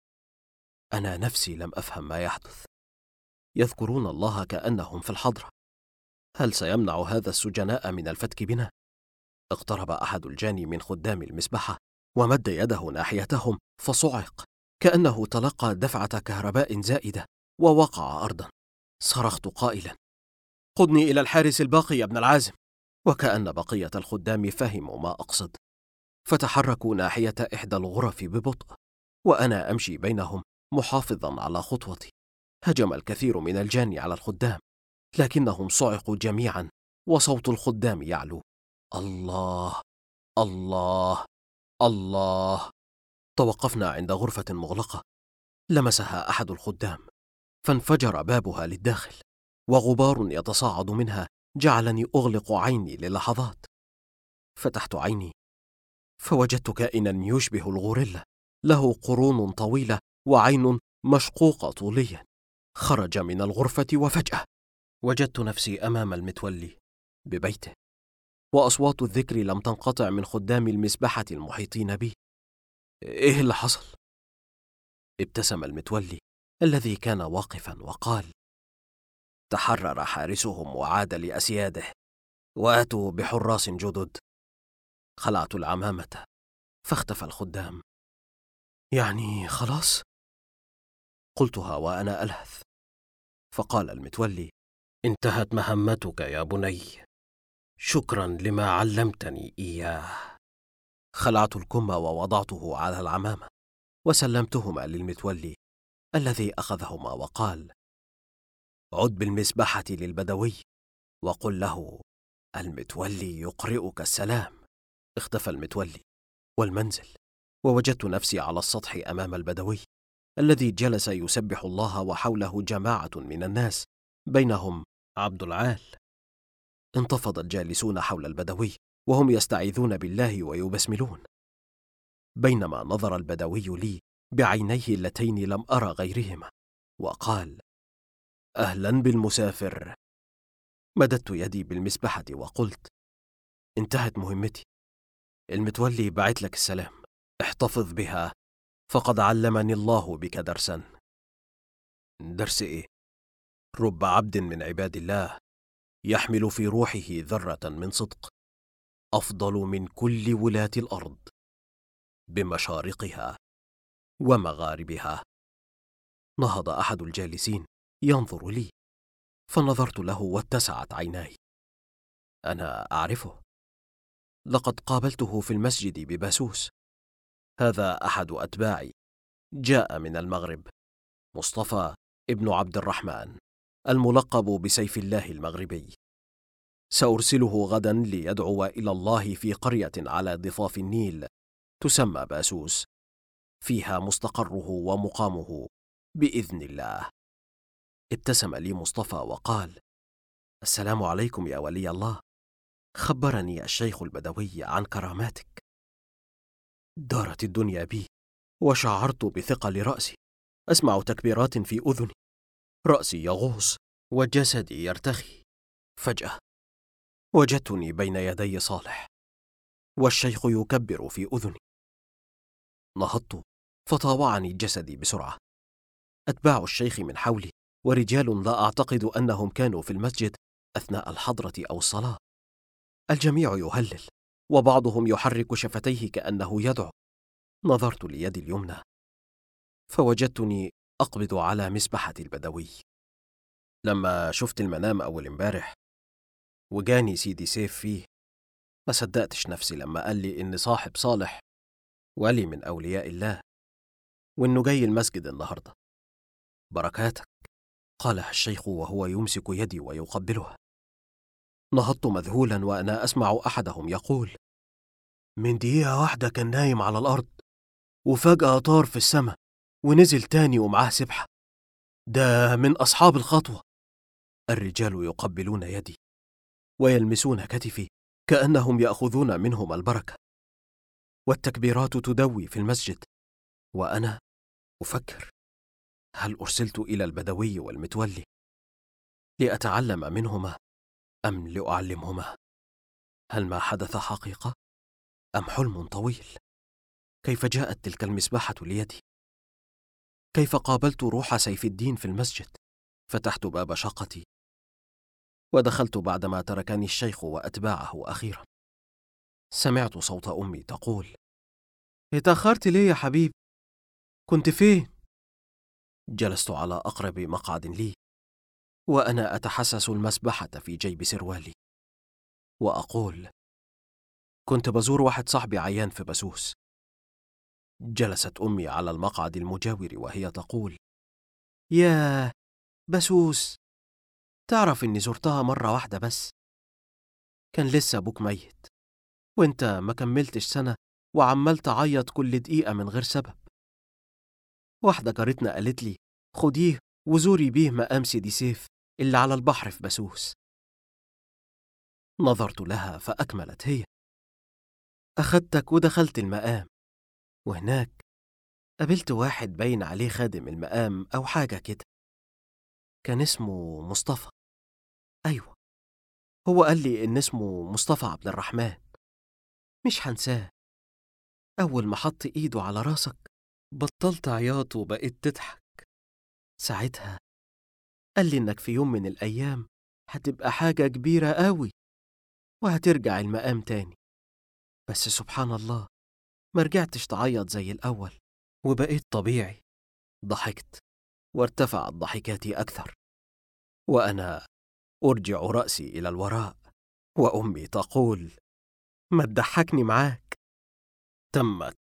أنا نفسي لم أفهم ما يحدث. يذكرون الله كأنهم في الحضرة. هل سيمنع هذا السجناء من الفتك بنا؟ اقترب أحد الجان من خدام المسبحة ومد يده ناحيتهم فصعق كأنه تلقى دفعة كهرباء زائدة ووقع أرضا. صرخت قائلا: قدني إلى الحارس الباقي يا ابن العازم. وكأن بقية الخدام فهموا ما أقصد، فتحركوا ناحية إحدى الغرف ببطء، وأنا أمشي بينهم محافظا على خطوتي. هجم الكثير من الجان على الخدام، لكنهم صعقوا جميعا وصوت الخدام يعلو: الله الله الله. توقفنا عند غرفة مغلقة لمسها أحد الخدام، فانفجر بابها للداخل، وغبار يتصاعد منها جعلني أغلق عيني للحظات. فتحت عيني فوجدت كائنا يشبه الغوريلا، له قرون طويلة وعين مشقوقة طوليا، خرج من الغرفة وفجأة وجدت نفسي أمام المتولي ببيته، وأصوات الذكر لم تنقطع من خدام المسبحة المحيطين بي. إيه اللي حصل؟ ابتسم المتولي الذي كان واقفا وقال: تحرر حارسهم وعاد لأسياده، وآتوا بحراس جدد. خلعت العمامة فاختفى الخدام. يعني خلاص؟ قلتها وأنا ألهث. فقال المتولي: انتهت مهمتك يا بني، شكرا لما علمتني إياه. خلعت الكم ووضعته على العمامة وسلمتهما للمتولي الذي أخذهما وقال: عد بالمسبحة للبدوي وقل له المتولي يقرئك السلام. اختفى المتولي والمنزل، ووجدت نفسي على السطح أمام البدوي الذي جلس يسبح الله وحوله جماعة من الناس بينهم عبد العال. انتفض الجالسون حول البدوي وهم يستعيذون بالله ويبسملون، بينما نظر البدوي لي بعينيه اللتين لم أرى غيرهما وقال: أهلا بالمسافر. مددت يدي بالمسبحة وقلت: انتهت مهمتي، المتولي بعت لك السلام، احتفظ بها فقد علمني الله بك درسا. درس إيه؟ رب عبد من عباد الله يحمل في روحه ذرة من صدق أفضل من كل ولاة الأرض بمشارقها ومغاربها. نهض أحد الجالسين ينظر لي، فنظرت له واتسعت عيناي. أنا أعرفه، لقد قابلته في المسجد بباسوس. هذا أحد أتباعي، جاء من المغرب، مصطفى ابن عبد الرحمن الملقب بسيف الله المغربي. سأرسله غدا ليدعو إلى الله في قرية على ضفاف النيل تسمى باسوس، فيها مستقره ومقامه بإذن الله. ابتسم لي مصطفى وقال: السلام عليكم يا ولي الله، خبرني الشيخ البدوي عن كراماتك. دارت الدنيا بي وشعرت بثقل رأسي، أسمع تكبيرات في أذني، رأسي يغوص وجسدي يرتخي. فجأة وجدتني بين يدي صالح والشيخ يكبر في أذني. نهضت فطاوعني جسدي بسرعة. أتباع الشيخ من حولي ورجال لا أعتقد أنهم كانوا في المسجد أثناء الحضرة أو الصلاة. الجميع يهلل وبعضهم يحرك شفتيه كأنه يدعو. نظرت ليدي اليمنى فوجدتني أقبض على مسبحة البدوي. لما شفت المنام أول امبارح وجاني سيدي سيف فيه، ما صدقتش نفسي لما قال لي إن صاحب صالح ولي من أولياء الله، وإنه جاي المسجد النهاردة. بركاتك، قالها الشيخ وهو يمسك يدي ويقبلها. نهضت مذهولا وأنا أسمع أحدهم يقول: من دقيقة واحدة كان نايم على الأرض وفجأة طار في السماء ونزل تاني ومعاه سبحة، ده من أصحاب الخطوة. الرجال يقبلون يدي ويلمسون كتفي كأنهم يأخذون منهم البركة، والتكبيرات تدوي في المسجد، وأنا أفكر هل أرسلت إلى البدوي والمتولي لأتعلم منهما أم لأعلمهما؟ هل ما حدث حقيقة أم حلم طويل؟ كيف جاءت تلك المسبحة ليدي؟ كيف قابلت روح سيف الدين في المسجد؟ فتحت باب شقتي ودخلت بعدما تركني الشيخ وأتباعه أخيرا. سمعت صوت أمي تقول: اتأخرت ليه يا حبيب؟ كنت فين؟ جلست على أقرب مقعد لي وأنا أتحسس المسبحة في جيب سروالي وأقول: كنت بزور واحد صاحبي عيان في بسوس. جلست أمي على المقعد المجاور وهي تقول: ياه، بسوس، تعرف إني زرتها مرة واحدة بس. كان لسه أبوك ميت وإنت ما كملتش سنة وعمال تعيط كل دقيقة من غير سبب. واحدة جارتنا قالت لي: خديه وزوري بيه مقام سيدي سيف اللي على البحر في بسوس. نظرت لها فأكملت هي: أخدتك ودخلت المقام، وهناك قابلت واحد باين عليه خادم المقام أو حاجة كده، كان اسمه مصطفى. أيوة، هو قال لي إن اسمه مصطفى عبد الرحمن. مش هنساه، أول ما حط إيده على راسك بطلت عياط وبقيت تضحك. ساعتها قال لي إنك في يوم من الأيام هتبقى حاجة كبيرة قوي وهترجع المقام تاني. بس سبحان الله، ما رجعتش تعيط زي الأول وبقيت طبيعي. ضحكت وارتفعت ضحكاتي أكثر وأنا أرجع رأسي إلى الوراء وأمي تقول: ما تضحكني معاك. تمت